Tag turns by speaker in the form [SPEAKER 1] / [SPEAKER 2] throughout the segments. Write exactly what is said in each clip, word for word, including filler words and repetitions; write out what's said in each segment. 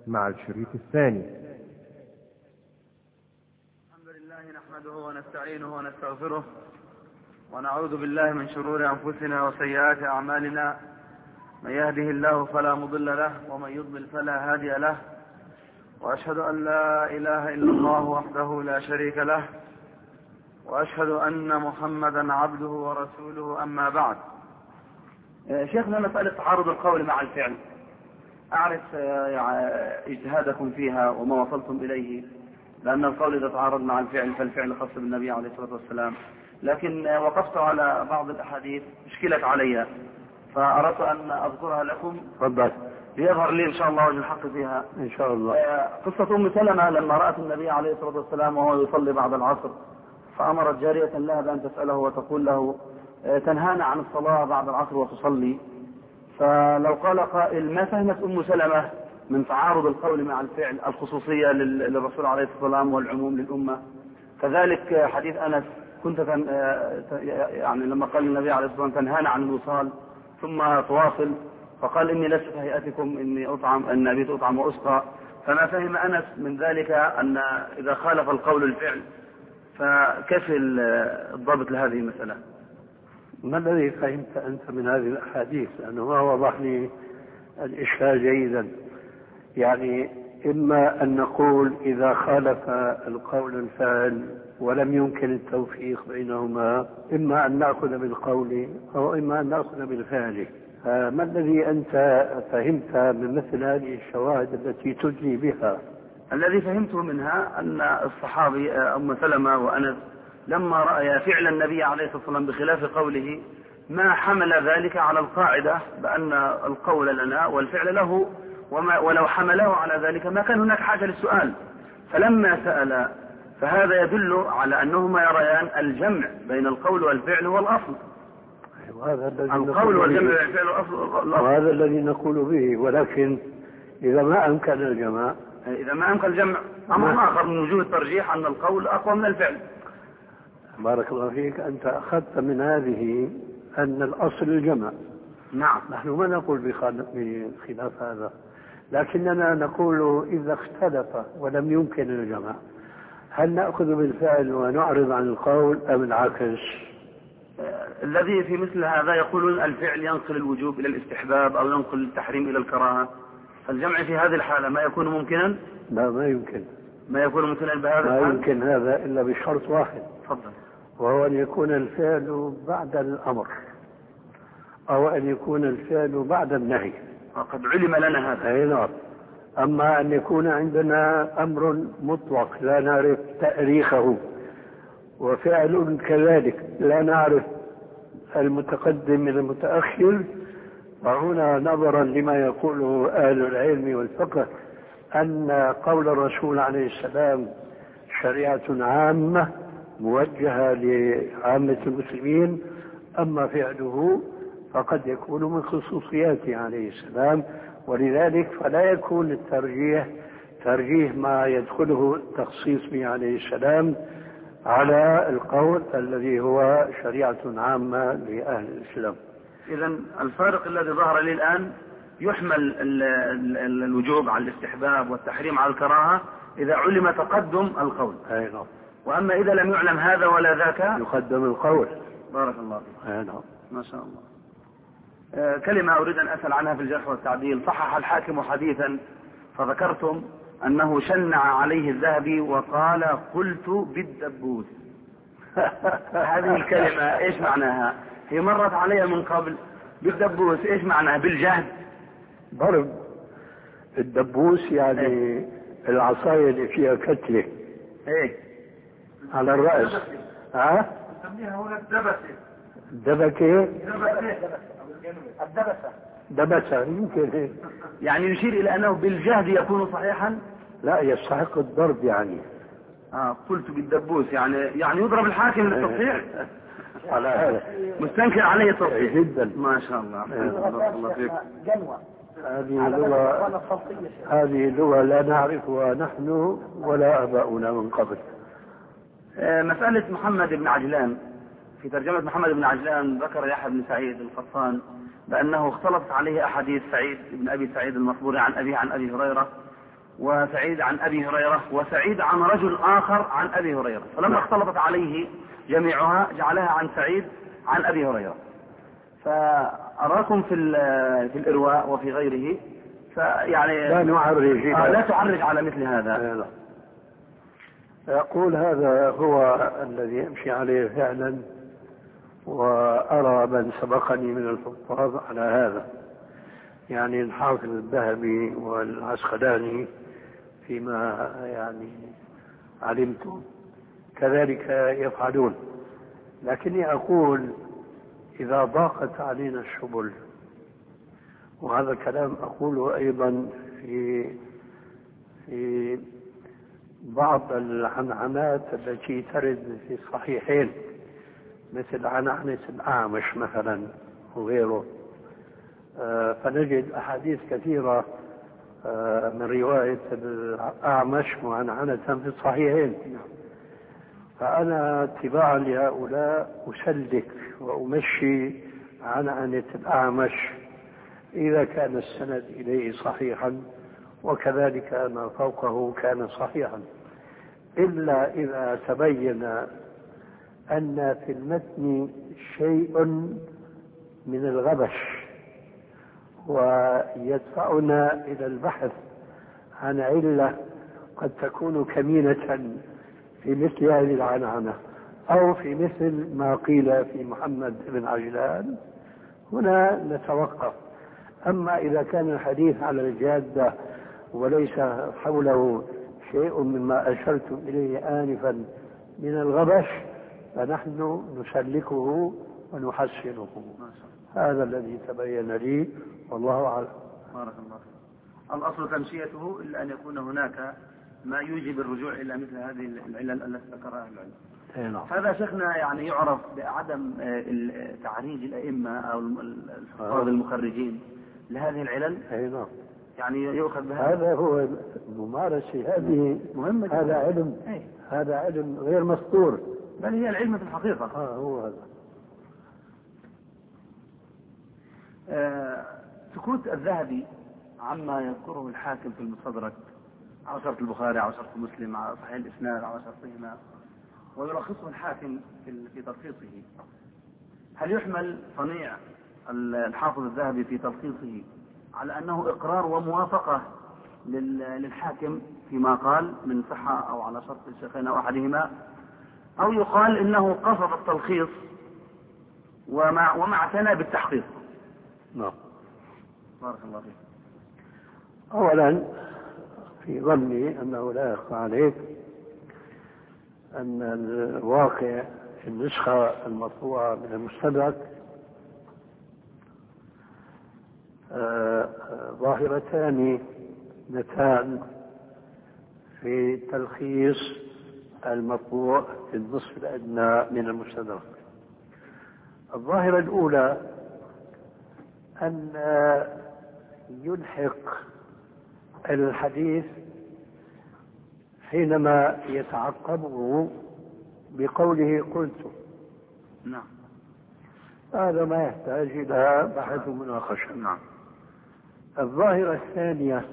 [SPEAKER 1] مع الشريط الثاني.
[SPEAKER 2] الحمد لله نحمده ونستعينه ونستغفره ونعوذ بالله من شرور أنفسنا وسيئات أعمالنا. من يهده الله فلا مضل له ومن يضلل فلا هادي له، وأشهد أن لا إله إلا الله وحده لا شريك له، وأشهد أن محمدا عبده ورسوله. أما بعد، شيخنا مسألة تعارض القول مع الفعل، أعرف اجتهادكم فيها وما وصلتم إليه، لأن القول إذا تعارض مع الفعل فالفعل خاص بالنبي عليه الصلاة والسلام، لكن وقفت على بعض الأحاديث اشكلت علي فأردت أن أذكرها لكم.
[SPEAKER 1] تفضل.
[SPEAKER 2] ليظهر لي إن شاء الله وجه الحق فيها
[SPEAKER 1] إن شاء الله.
[SPEAKER 2] قصة أم سلمة لما رأت النبي عليه الصلاة والسلام وهو يصلي بعد العصر، فأمرت جارية لها بأن تسأله وتقول له تنهانا عن الصلاة بعد العصر وتصلي. فلو قال قائل ما فهمت أم سلمة من تعارض القول مع الفعل الخصوصية للرسول عليه الصلاة والسلام والعموم للأمة؟ كذلك حديث أنس كنت يعني لما قال النبي عليه الصلاة والسلام تنهانا عن الوصال ثم تواصل، فقال إني لست كهيئتكم إني أطعم أن أبيت أطعم وأسقى. فما فهم أنس من ذلك أن إذا خالف القول الفعل، فكيف الضبط لهذه المسألة؟
[SPEAKER 3] ما الذي فهمت أنت من هذه الأحاديث؟ لأنه ما وضح لي الإشكال جيدا. يعني إما أن نقول إذا خالف القول الفعل ولم يمكن التوفيق بينهما، إما أن نأخذ بالقول أو إما أن نأخذ بالفعل. ما الذي أنت فهمت من مثل هذه الشواهد التي تدلي بها؟
[SPEAKER 2] الذي فهمته منها أن الصحابي أم سلمة وأنس لما رأي فعل النبي عليه الصلاة والسلام بخلاف قوله ما حمل ذلك على القاعدة بأن القول لنا والفعل له، وما ولو حمله على ذلك ما كان هناك حاجة للسؤال. فلما سأل فهذا يدل على أنهما يريان الجمع بين القول والفعل هو الأصل. القول والجمع بين الفعل والأصل.
[SPEAKER 3] وهذا الذي نقول به، ولكن إذا ما أمكن الجمع
[SPEAKER 2] إذا ما أمكن الجمع أمر آخر من وجوه الترجيح أن القول أقوى من الفعل.
[SPEAKER 3] بارك الله فيك. أنت أخذت من هذه أن الأصل الجمع.
[SPEAKER 2] نعم.
[SPEAKER 3] نحن ما نقول بخلاف هذا، لكننا نقول إذا اختلف ولم يمكن الجمع هل نأخذ بالفعل ونعرض عن القول أم العكس؟
[SPEAKER 2] الذي في مثل هذا يقولون الفعل ينقل الوجوب إلى الاستحباب أو ينقل التحريم إلى الكراهة. الجمع في هذه الحالة ما يكون ممكنا؟
[SPEAKER 3] لا، ما يمكن.
[SPEAKER 2] ما يكون ممكنا بهذا
[SPEAKER 3] ما
[SPEAKER 2] الحال؟
[SPEAKER 3] يمكن هذا إلا بشرط واحد.
[SPEAKER 2] تفضل.
[SPEAKER 3] وهو أن يكون الفعل بعد الأمر أو أن يكون الفعل بعد النهي.
[SPEAKER 2] وقد علم لنا هذا.
[SPEAKER 3] أي نعم. أما أن يكون عندنا أمر مطلق لا نعرف تاريخه وفعل كذلك لا نعرف المتقدم من المتأخر، فهنا نظرا لما يقوله أهل العلم والفقه أن قول الرسول عليه السلام شريعة عامة موجهة لعامة المسلمين، أما فعله فقد يكون من خصوصياته عليه السلام، ولذلك فلا يكون الترجيح ترجيح ما يدخله التخصيص به عليه السلام على القول الذي هو شريعة عامة لأهل الإسلام.
[SPEAKER 2] إذن الفارق الذي ظهر لي الآن يحمل الوجوب على الاستحباب والتحريم على الكراهة إذا علم تقدم القول.
[SPEAKER 3] أي نعم.
[SPEAKER 2] وأما إذا لم يعلم هذا ولا ذاك
[SPEAKER 3] يقدم القول.
[SPEAKER 2] بارك الله فيك.
[SPEAKER 3] أي نعم.
[SPEAKER 2] ما شاء الله. آه كلمة أريد أن أسأل عنها في الجرح والتعديل. صحح الحاكم حديثا فذكرتم أنه شنع عليه الذهبي وقال قلت بالدبوس. هذه الكلمة إيش معناها؟ هي مرت علي من قبل. بالدبوس إيش معناها؟ بالجهد؟
[SPEAKER 3] ضرب. الدبوس يعني إيه؟ العصاية اللي فيها كتلة.
[SPEAKER 2] إيه؟
[SPEAKER 3] على الرأس. ها؟
[SPEAKER 2] نسميها هنا الدبسة.
[SPEAKER 3] الدبكة؟
[SPEAKER 2] الدبسة.
[SPEAKER 3] دبسة يمكن.
[SPEAKER 2] يعني يشير إلى أنه بالجهد يكون صحيحا؟
[SPEAKER 3] لا، يستحق الضرب يعني.
[SPEAKER 2] آه قلت بالدبوس يعني يعني يضرب الحاكم للتصحيح.
[SPEAKER 3] على هذا
[SPEAKER 2] مستنكر عليه التصحيح
[SPEAKER 3] جدا.
[SPEAKER 2] ما شاء الله. الله فيك.
[SPEAKER 3] هذه لغة هذه لغة لا نعرفها نحن ولا آباؤنا من قبل.
[SPEAKER 2] مسألة محمد بن عجلان، في ترجمة محمد بن عجلان ذكر يحيى بن سعيد القطان بأنه اختلطت عليه أحاديث سعيد بن أبي سعيد المصبوري عن أبيه عن أبي هريرة، وسعيد عن أبي هريرة، وسعيد عن رجل آخر عن أبي هريرة، فلما اختلطت عليه جميعها جعلها عن سعيد عن أبي هريرة. فأراكم في في الإرواء وفي غيره فيعني
[SPEAKER 3] لا نعرج
[SPEAKER 2] آه لا تعرج على مثل هذا.
[SPEAKER 3] لا. أقول هذا هو الذي يمشي عليه فعلا، وأرى من سبقني من الحفاظ على هذا، يعني الحافظ الذهبي والعسقلاني فيما يعني علمت كذلك يفعلون. لكني أقول إذا ضاقت علينا السبل، وهذا الكلام أقوله أيضا في في بعض العنعنات التي ترد في الصحيحين، مثل عنعنة الأعمش مثلا وغيره، آه فنجد أحاديث كثيرة آه من رواية الأعمش معنعنة في الصحيحين. فأنا اتباعا لهؤلاء أسلك وأمشي عنعنة الأعمش إذا كان السند إليه صحيحا، وكذلك ما فوقه كان صحيحا، إلا إذا تبين أن في المتن شيء من الغبش ويدفعنا إلى البحث عن علة قد تكون كمينة في مثل هذه العنعنة، أو في مثل ما قيل في محمد بن عجلان، هنا نتوقف. أما إذا كان الحديث على الجادة وليس حوله شيء مما أشرت إليه آنفا من الغبش، فنحن نسلكه ونحسنه. هذا الذي تبين لي، والله أعلم.
[SPEAKER 2] بارك الله فيك. الأصل تمشيته إلا أن يكون هناك ما يوجب الرجوع إلى مثل هذه العلل التي ذكرها العلم. هذا شيخنا يعني يعرف بعدم تعريج الأئمة أو الحفاظ المخرجين لهذه العلل.
[SPEAKER 3] نعم.
[SPEAKER 2] يعني يؤخذ بها.
[SPEAKER 3] هذا هو الممارسة، هذه مهمة. هذا علم، أي. هذا علم غير مسطور،
[SPEAKER 2] بل هي العلم في الحقيقة.
[SPEAKER 3] آه هو هذا.
[SPEAKER 2] آه سكوت الذهبي عما يذكره الحاكم في المستدرك على شرط البخاري على شرط مسلم على صحيح الإسناد على شرطهما، ويلخصه الحاكم في تلخيصه، هل يحمل صنيع الحافظ الذهبي في تلخيصه على أنه إقرار وموافقة للحاكم فيما قال من صحة أو على شرط الشيخين أو أحدهما، أو يقال إنه قصد التلخيص ومع وما اعتنى بالتحقيق؟
[SPEAKER 3] نعم.
[SPEAKER 2] بارك الله فيك.
[SPEAKER 3] أولا في ظني أنه لا يخفى عليك أن الواقع في النسخة المطبوعة من المستدرك ظاهرتان نتان في تلخيص المطبوع في النصف الأدنى من المستدرك. الظاهرة الأولى أن يلحق الحديث حينما يتعقبه بقوله قلت.
[SPEAKER 2] نعم.
[SPEAKER 3] هذا ما يحتاج إلى بحث ومناقشة.
[SPEAKER 2] نعم.
[SPEAKER 3] الظاهرة الثانية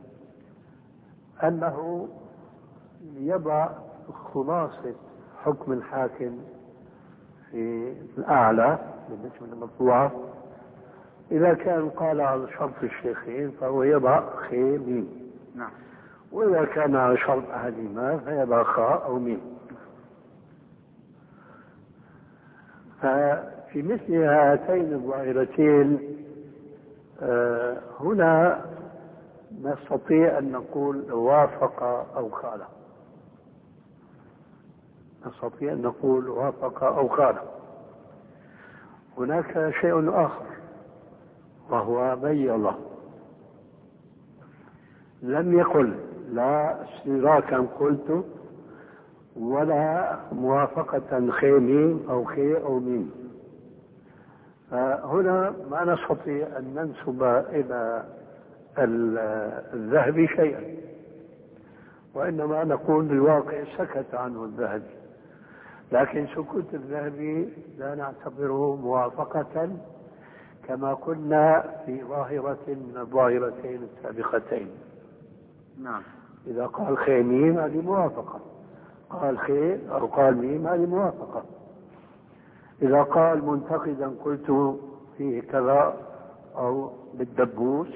[SPEAKER 3] أنه يضع خلاصة حكم الحاكم في الأعلى بالنسبة للمطبوعة، إذا كان قال على شرط الشيخين فهو يضع خي ميم.
[SPEAKER 2] نعم.
[SPEAKER 3] وإذا كان على شرط أحدهما فيضع خاء أو ميم. ففي مثل هاتين الظاهرتين آه هنا نستطيع أن نقول وافق أو خالف. نستطيع أن نقول وافق أو خالف. هناك شيء آخر وهو بيض، لم يقل لا اشتراكا قلت ولا موافقة خي ميم أو خي أو ميم. فهنا ما نستطيع أن ننسب إلى الذهبي شيئا، وإنما نقول بالواقع سكت عنه الذهبي، لكن سكوت الذهبي لا نعتبره موافقة كما كنا في ظاهرة من الظاهرتين السابقتين.
[SPEAKER 2] نعم.
[SPEAKER 3] إذا قال خي ميم هذه موافقة، قال خي أو قال ميم هذه موافقة. إذا قال منتقدا قلت فيه كذا أو بالدبوس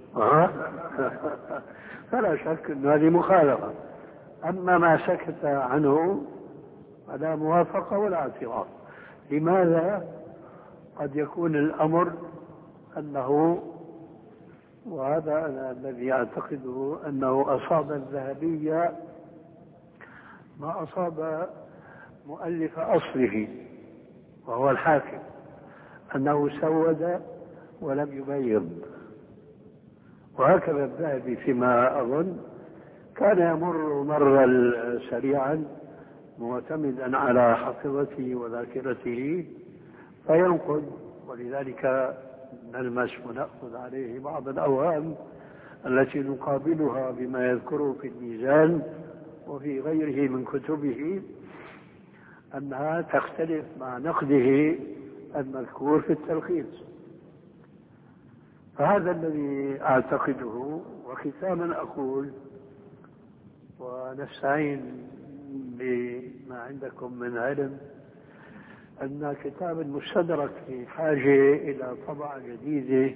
[SPEAKER 3] فلا شك أن هذه مخالفة. أما ما سكت عنه فلا موافقة ولا اعتراض. لماذا؟ قد يكون الأمر أنه، وهذا أنا الذي أعتقده، أنه أصاب الذهبية ما أصاب مؤلف أصله وهو الحاكم، أنه سود ولم يبيض. وهكذا الذهبي فيما أظن كان يمر مرا سريعا معتمدا على حافظته وذاكرته فينقد، ولذلك نلمس ونأخذ عليه بعض الأوهام التي نقابلها بما يذكره في الميزان وفي غيره من كتبه أنها تختلف مع نقده المذكور في التلخيص. فهذا الذي أعتقده. وختاما أقول ونستعين بما عندكم من علم أن كتاب المستدرك في حاجة إلى طبعة جديدة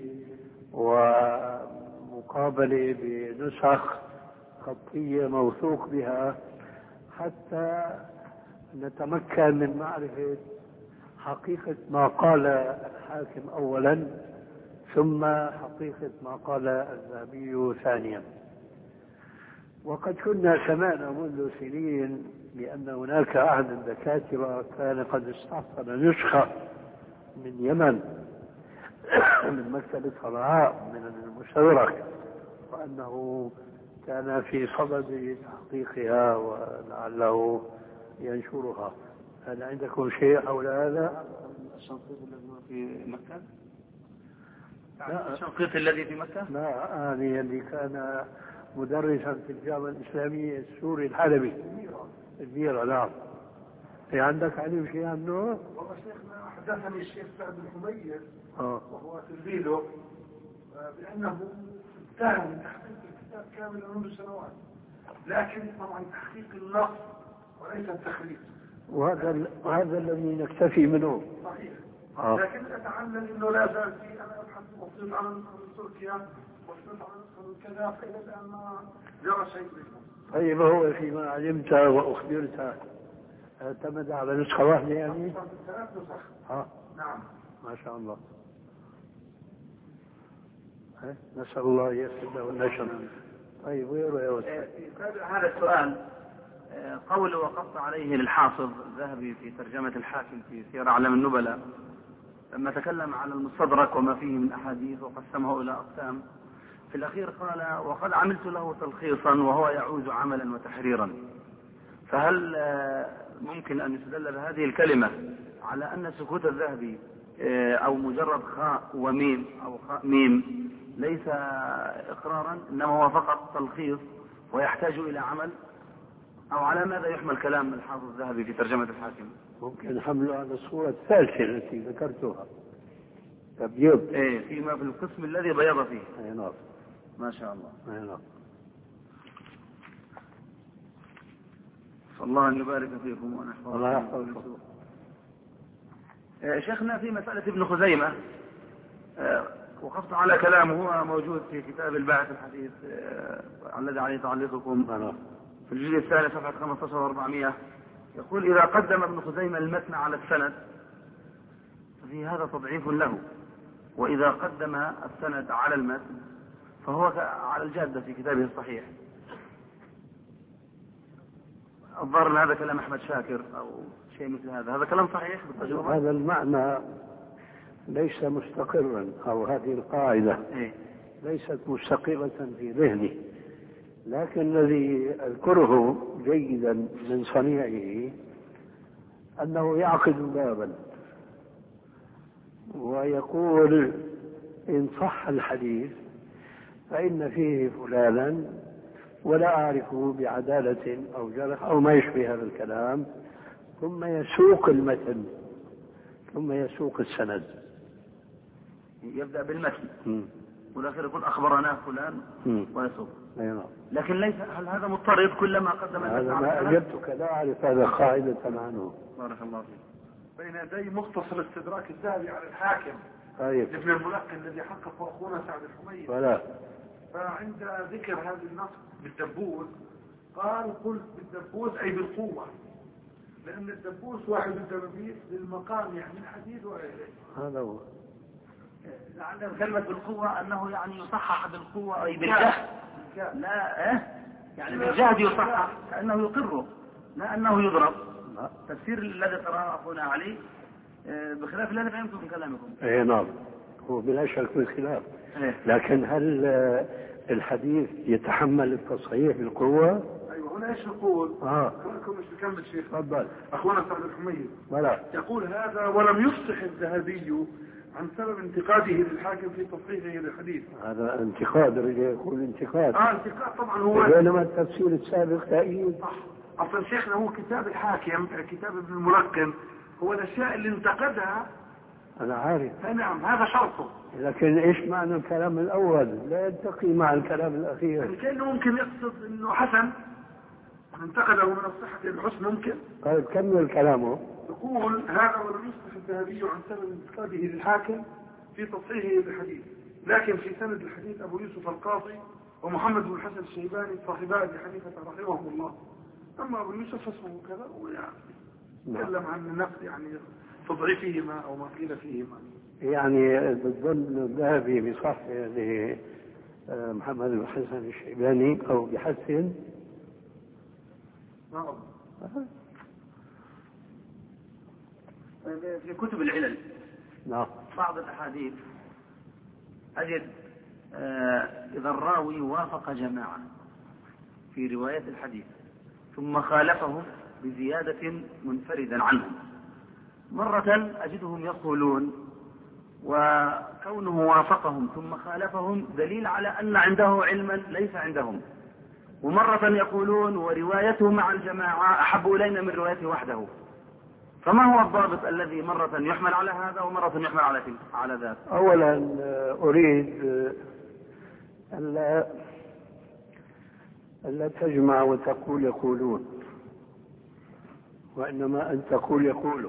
[SPEAKER 3] ومقابلة بنسخ خطية موثوق بها حتى نتمكن من معرفة حقيقة ما قال الحاكم أولا ثم حقيقة ما قال الذهبي ثانيا. وقد كنا سمعنا منذ سنين بأن هناك أحد الدكاترة كان قد استحصل نسخة من يمن من مكتبة صنعاء من المستدرك، وأنه كان في صدد تحقيقها ولعله ينشرها. هل عندكم شيء حول هذا؟
[SPEAKER 2] الشنقيط الذي في مكة؟ لا الشنقيط الذي في مكة؟
[SPEAKER 3] لا، يعني اللي كان مدرسا في الجامعة الإسلامية السوري الحلبي الميرة. نعم. في عندك علم شيء عنه؟
[SPEAKER 1] والله شيخنا حدثني الشيخ سعد الحمير وهو تلميذه بأنه اتهم من تحقيق الكتاب كاملا منذ سنوات، لكن طبعا تحقيق النص وليس التخليص،
[SPEAKER 3] وهذا وهذا الذي نكتفي منه.
[SPEAKER 1] صحيح.
[SPEAKER 3] آه.
[SPEAKER 1] لكن أتعلم أنه لا زال في، أنا أبحث بسيط عن نسخة من تركيا وبسيط عن نسخة من كذا، فإلى الآن ما جرى شيء منه.
[SPEAKER 3] طيب هو فيما علمت وأخبرت اعتمد على نسخة واحدة يعني؟
[SPEAKER 1] ثلاث نسخ.
[SPEAKER 3] ها.
[SPEAKER 1] نعم.
[SPEAKER 3] ما شاء الله. نسأل الله يسر له النشر. طيب ويروي يا أستاذ.
[SPEAKER 2] هذا السؤال قول وقفت عليه للحافظ الذهبي في ترجمة الحاكم في سير أعلام النبلاء لما تكلم على المستدرك وما فيه من أحاديث وقسمه إلى أقسام. في الأخير قال وقد عملت له تلخيصا وهو يعوز عملا وتحريرا. فهل ممكن أن يستدل بهذه الكلمة على أن سكوت الذهبي أو مجرد خاء وميم أو خاء ميم ليس إقرارا إنما هو فقط تلخيص ويحتاج إلى عمل؟ أو على ماذا يحمل كلام الحافظ الذهبي في ترجمة الحاكم؟
[SPEAKER 3] ممكن حمله على الصورة الثالثة التي ذكرتها تبيض.
[SPEAKER 2] إيه فيما في القسم الذي بيض فيه.
[SPEAKER 3] أي نعم.
[SPEAKER 2] ما شاء الله.
[SPEAKER 3] أي نعم.
[SPEAKER 2] فالله أن يبارك فيكم ونحفظكم.
[SPEAKER 3] الله يحفظكم.
[SPEAKER 2] شيخنا في مسألة ابن خزيمة وقفت على كلامه، هو موجود في كتاب الباحث الحديث الذي عليه تعليقكم في الجزء الثاني صفحة خمسة عشر وأربعمائة. يقول إذا قدم ابن خزيمة المتن على السند ففي هذا تضعيف له، وإذا قدم السند على المتن فهو على الجادة في كتابه الصحيح. الظاهر هذا كلام أحمد شاكر أو شيء مثل هذا. هذا كلام صحيح بالتجربة؟
[SPEAKER 3] هذا المعنى ليس مستقرا، أو هذه القاعدة
[SPEAKER 2] إيه؟
[SPEAKER 3] ليست مستقرة في ذهني، لكن الذي أذكره جيدا من صنيعه أنه يعقد بابا ويقول إن صح الحديث فإن فيه فلانا ولا أعرفه بعدالة أو جرح أو ما يشبه هذا الكلام، ثم يسوق المتن ثم يسوق السند.
[SPEAKER 2] يبدأ بالمتن والآخر يقول أخبرنا فلان ويسوق. لكن ليس هل هذا مضطرد كلما قدم
[SPEAKER 3] هذا ما أجبتك لا أعرف هذا قاعدة عنه.
[SPEAKER 2] بارك الله فيك.
[SPEAKER 1] بين يدي مختصر استدراك الذهبي على الحاكم
[SPEAKER 3] طيب.
[SPEAKER 1] ابن الملقن الذي حققه أخونا سعد الحميد.
[SPEAKER 3] ولا.
[SPEAKER 1] فعند ذكر هذا النص بالدبوس قال قل بالدبوس أي بالقوة، لأن الدبوس واحد الدبابيس للمقام يعني الحديد وغيره.
[SPEAKER 3] هذا هو.
[SPEAKER 2] لعل كلمة بالقوة أنه يعني يصحح بالقوة أي بالجهد. لا إيه؟ يعني بالجهد يصحح كأنه يقره لا أنه يضرب. تفسير الذي قرأه أخونا علي بخلاف الذي فهمته من كلامكم.
[SPEAKER 3] إيه نعم هو بلا شك بالخلاف.
[SPEAKER 2] إيه؟
[SPEAKER 3] لكن هل الحديث يتحمل التصحيح بالقوة؟
[SPEAKER 1] أيوة هنا إيش يقول؟
[SPEAKER 3] آه.
[SPEAKER 1] خليكم مش نكمل شيخ.
[SPEAKER 3] تفضل.
[SPEAKER 1] أخونا سعد الحميد.
[SPEAKER 3] ولا.
[SPEAKER 1] يقول هذا ولم يفصح الذهبي عن سبب انتقاده للحاكم في تصحيحه للحديث.
[SPEAKER 3] هذا انتقاد رجل يقول انتقاد.
[SPEAKER 1] اه انتقاد طبعا هو.
[SPEAKER 3] بينما التفسير السابق تأييد.
[SPEAKER 1] صح. اصلا شيخنا هو كتاب الحاكم كتاب ابن الملقن هو الاشياء اللي انتقدها.
[SPEAKER 3] انا عارف.
[SPEAKER 1] نعم هذا شرطه.
[SPEAKER 3] لكن ايش معنى الكلام الاول لا يلتقي مع الكلام الاخير.
[SPEAKER 1] يعني كأنه ممكن يقصد انه حسن انتقده من الصحة الحسن ممكن.
[SPEAKER 3] طيب كمل كلامه.
[SPEAKER 1] يقول هذا ولم يصح الذهبي عن سبب انتقاده للحاكم في تصحيحه للحديث، لكن في سند الحديث ابو يوسف القاضي ومحمد بن الحسن الشيباني صاحبا ابي حنيفه رحمهم الله. اما ابو يوسف فاسمه كذا ويعني تكلم عن النقد يعني تضعيفهما او ما قيل فيهما.
[SPEAKER 3] يعني بالظن الذهبي بصح لمحمد بن الحسن الشيباني او بحسن.
[SPEAKER 1] نعم.
[SPEAKER 2] في كتب العلل
[SPEAKER 3] نعم
[SPEAKER 2] بعض الأحاديث أجد آه إذا الراوي وافق جماعة في رواية الحديث ثم خالفهم بزيادة منفردا عنهم مرة أجدهم يقولون وكونه وافقهم ثم خالفهم دليل على أن عنده علما ليس عندهم، ومرة يقولون وروايته مع الجماعة أحب إلينا من روايته وحده. فما هو الضابط الذي مرة يحمل على هذا ومرة يحمل على على ذاك؟
[SPEAKER 3] أولا أريد ألا ألا تجمع وتقول يقولون، وإنما أن تقول يقولوا.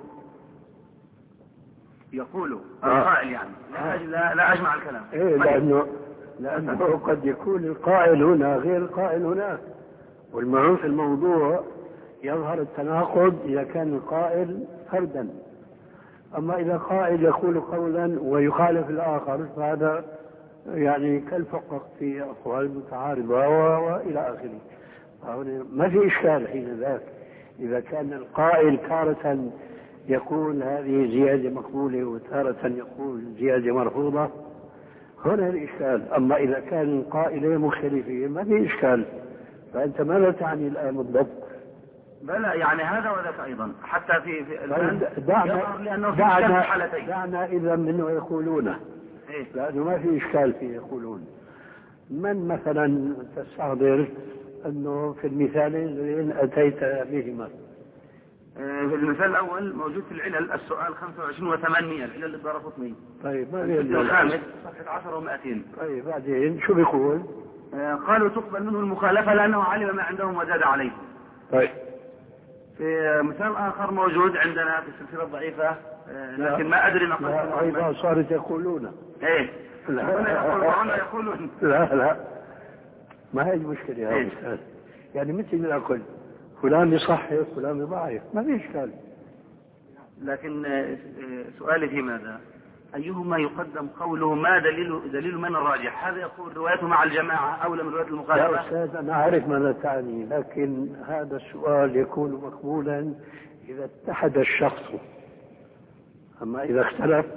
[SPEAKER 2] يقولوا القائل يعني لا, لا, لا أجمع الكلام.
[SPEAKER 3] إيه لأنه لأنه قد يكون القائل هنا غير القائل هناك، والمعروف في الموضوع يظهر التناقض إذا كان القائل فردا، أما إذا قائل يقول قولا ويخالف الآخر فهذا يعني كالفقق في أقوال متعارضة وإلى آخره. ما في إشكال حين ذاك إذا كان القائل تارة يقول هذه زيادة مقبولة وتارة يقول زيادة مرفوضة، هنا الإشكال. أما إذا كان القائلين مختلفين ما في إشكال. فأنت ماذا تعني الآن بالضبط؟
[SPEAKER 2] بلى يعني هذا وذاك أيضا حتى في, في
[SPEAKER 3] دعنا
[SPEAKER 2] لأنه في
[SPEAKER 3] دعنا,
[SPEAKER 2] حالتين.
[SPEAKER 3] دعنا إذا منه يقولونه
[SPEAKER 2] إيه؟
[SPEAKER 3] لأنه ما في إشكال في يقولون. من مثلا تستحضر أنه في المثالين الذين أتيت بهما؟
[SPEAKER 2] في المثال الأول موجود في العلل السؤال خمسة وعشرين وثمانمائة العلل الدارقطني.
[SPEAKER 3] طيب ما
[SPEAKER 2] الخامس صفحة عشرة ومائتين.
[SPEAKER 3] طيب بعدين شو بيقول؟
[SPEAKER 2] قالوا تقبل منه المخالفة لأنه علم ما عندهم وزاد عليه.
[SPEAKER 3] طيب.
[SPEAKER 2] في مثال آخر موجود عندنا في السلسلة الضعيفة لكن ما أدري نقص.
[SPEAKER 3] لا أيضا صارت يقولون.
[SPEAKER 2] إيه.
[SPEAKER 3] لا
[SPEAKER 2] يقولون.
[SPEAKER 3] لا لا ما هي المشكلة يا
[SPEAKER 2] إيه؟
[SPEAKER 3] أستاذ. يعني مثل ما أقول فلان يصحح فلان يضعف ما في إشكال.
[SPEAKER 2] لكن سؤالي في ماذا؟ أيهما يقدم قوله ما دليل دليل من الراجح؟ هذا يقول روايته مع الجماعة أولى من رواية المخالفة.
[SPEAKER 3] يا أستاذ أنا أعرف ماذا تعني، لكن هذا السؤال يكون مقبولا إذا اتحد الشخص، أما إذا اختلف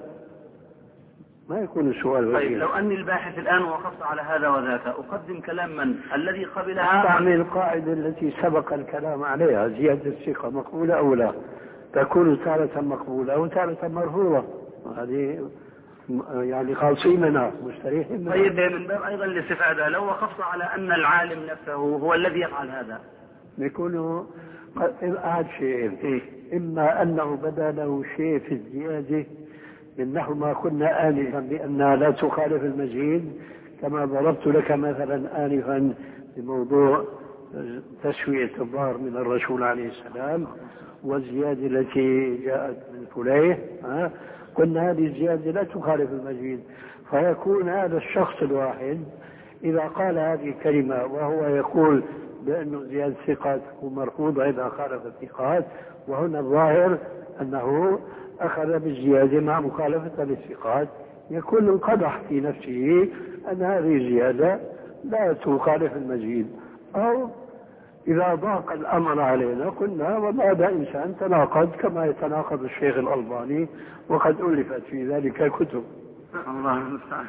[SPEAKER 3] ما يكون السؤال.
[SPEAKER 2] طيب لو أني الباحث الآن وقفت على هذا وذاك أقدم كلام من الذي قبلها؟
[SPEAKER 3] أستعمل القاعدة التي سبق الكلام عليها زيادة الثقة مقبولة أو لا، تكون تارة مقبولة وتارة مرفوضة، هذه يعني خالصين منها مستريحين منها.
[SPEAKER 2] طيب من باب أيضا الاستفادة لو وقفت على أن العالم نفسه هو الذي يفعل هذا
[SPEAKER 3] يكون أحد شيء، إما أنه بدا له شيء في الزيادة من نحو ما قلنا آنفا بأنها لا تخالف المزيد، كما ضربت لك مثلا آنفا بموضوع تسوية الظهر من الرسول عليه السلام والزيادة التي جاءت من فليه، قلنا هذه الزيادة لا تخالف المزيد، فيكون هذا الشخص الواحد إذا قال هذه الكلمة وهو يقول بأنه زيادة ثقات ومرفوضة إذا خالف الثقات، وهنا الظاهر أنه أخذ بالزيادة مع مخالفة للثقات، يكون انقدح في نفسه أن هذه زيادة لا تخالف المزيد. أو إذا ضاق الأمر علينا قلنا والله هذا إنسان تناقض كما يتناقض الشيخ الألباني، وقد ألفت في ذلك كتب.
[SPEAKER 2] الله المستعان.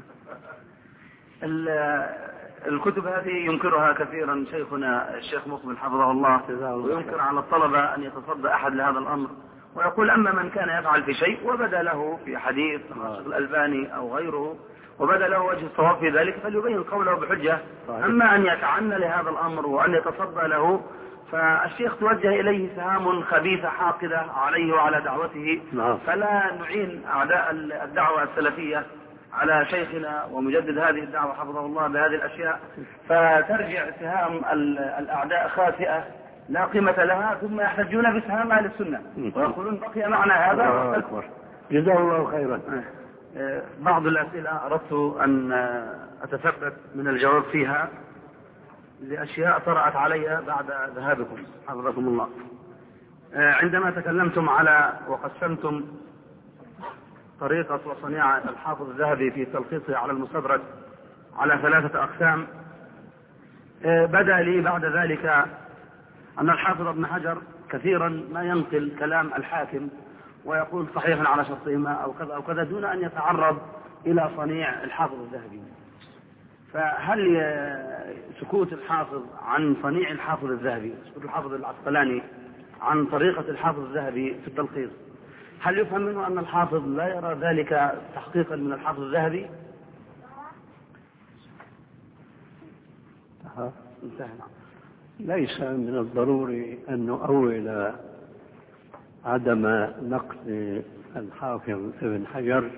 [SPEAKER 2] الكتب هذه ينكرها كثيرا شيخنا الشيخ مقبل حفظه الله، وينكر على الطلبة أن يتصدى أحد لهذا الأمر، ويقول أما من كان يفعل في شيء وبدا له في حديث الشيخ الألباني أو غيره وبدا له وجه الصواب في ذلك فليبين قوله بحجة. أما أن يتعنى لهذا الأمر وأن يتصدى له فالشيخ توجه إليه سهام خبيثة حاقدة عليه وعلى دعوته، فلا نعين أعداء الدعوة السلفية على شيخنا ومجدد هذه الدعوة حفظه الله بهذه الأشياء، فترجع سهام الأعداء خاسئة لا قيمة لها، ثم يحتجون بسهام أهل السنة ويقولون بقي معنا هذا.
[SPEAKER 3] أكبر. جزاه الله خيرا.
[SPEAKER 2] بعض الأسئلة أردت أن أتثبت من الجواب فيها لأشياء طرأت علي بعد ذهابكم حفظكم الله. عندما تكلمتم على وقسمتم طريقة وصنيعة الحافظ الذهبي في تلخيصه على المستدرك على ثلاثة أقسام، بدأ لي بعد ذلك أن الحافظ ابن حجر كثيرا ما ينقل كلام الحاكم ويقول صحيحا على شرطهما أو كذا أو كذا دون أن يتعرض إلى صنيع الحافظ الذهبي. فهل سكوت الحافظ عن صنيع الحافظ الذهبي، سكوت الحافظ العسقلاني عن طريقة الحافظ الذهبي في التلخيص، هل يفهم منه أن الحافظ لا يرى ذلك تحقيقا من الحافظ الذهبي؟
[SPEAKER 3] ليس من الضروري أن نؤول عدم نقد الحافظ ابن حجر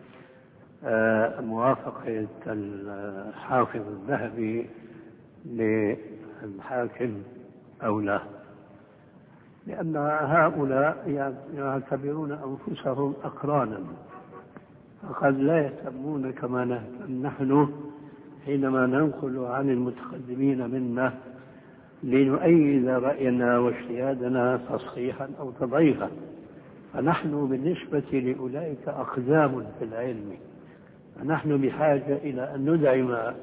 [SPEAKER 3] موافقة الحافظ الذهبي للحاكم أو لا، لأن هؤلاء يعتبرون أنفسهم أقرانا، فقد لا يهتمون كما نهتم نحن حينما ننقل عن المتقدمين منا لنؤيد رأينا واجتهادنا تصحيحا أو تضعيفا، فنحن بالنسبة لأولئك أقدام في العلم، فنحن بحاجة إلى أن ندعم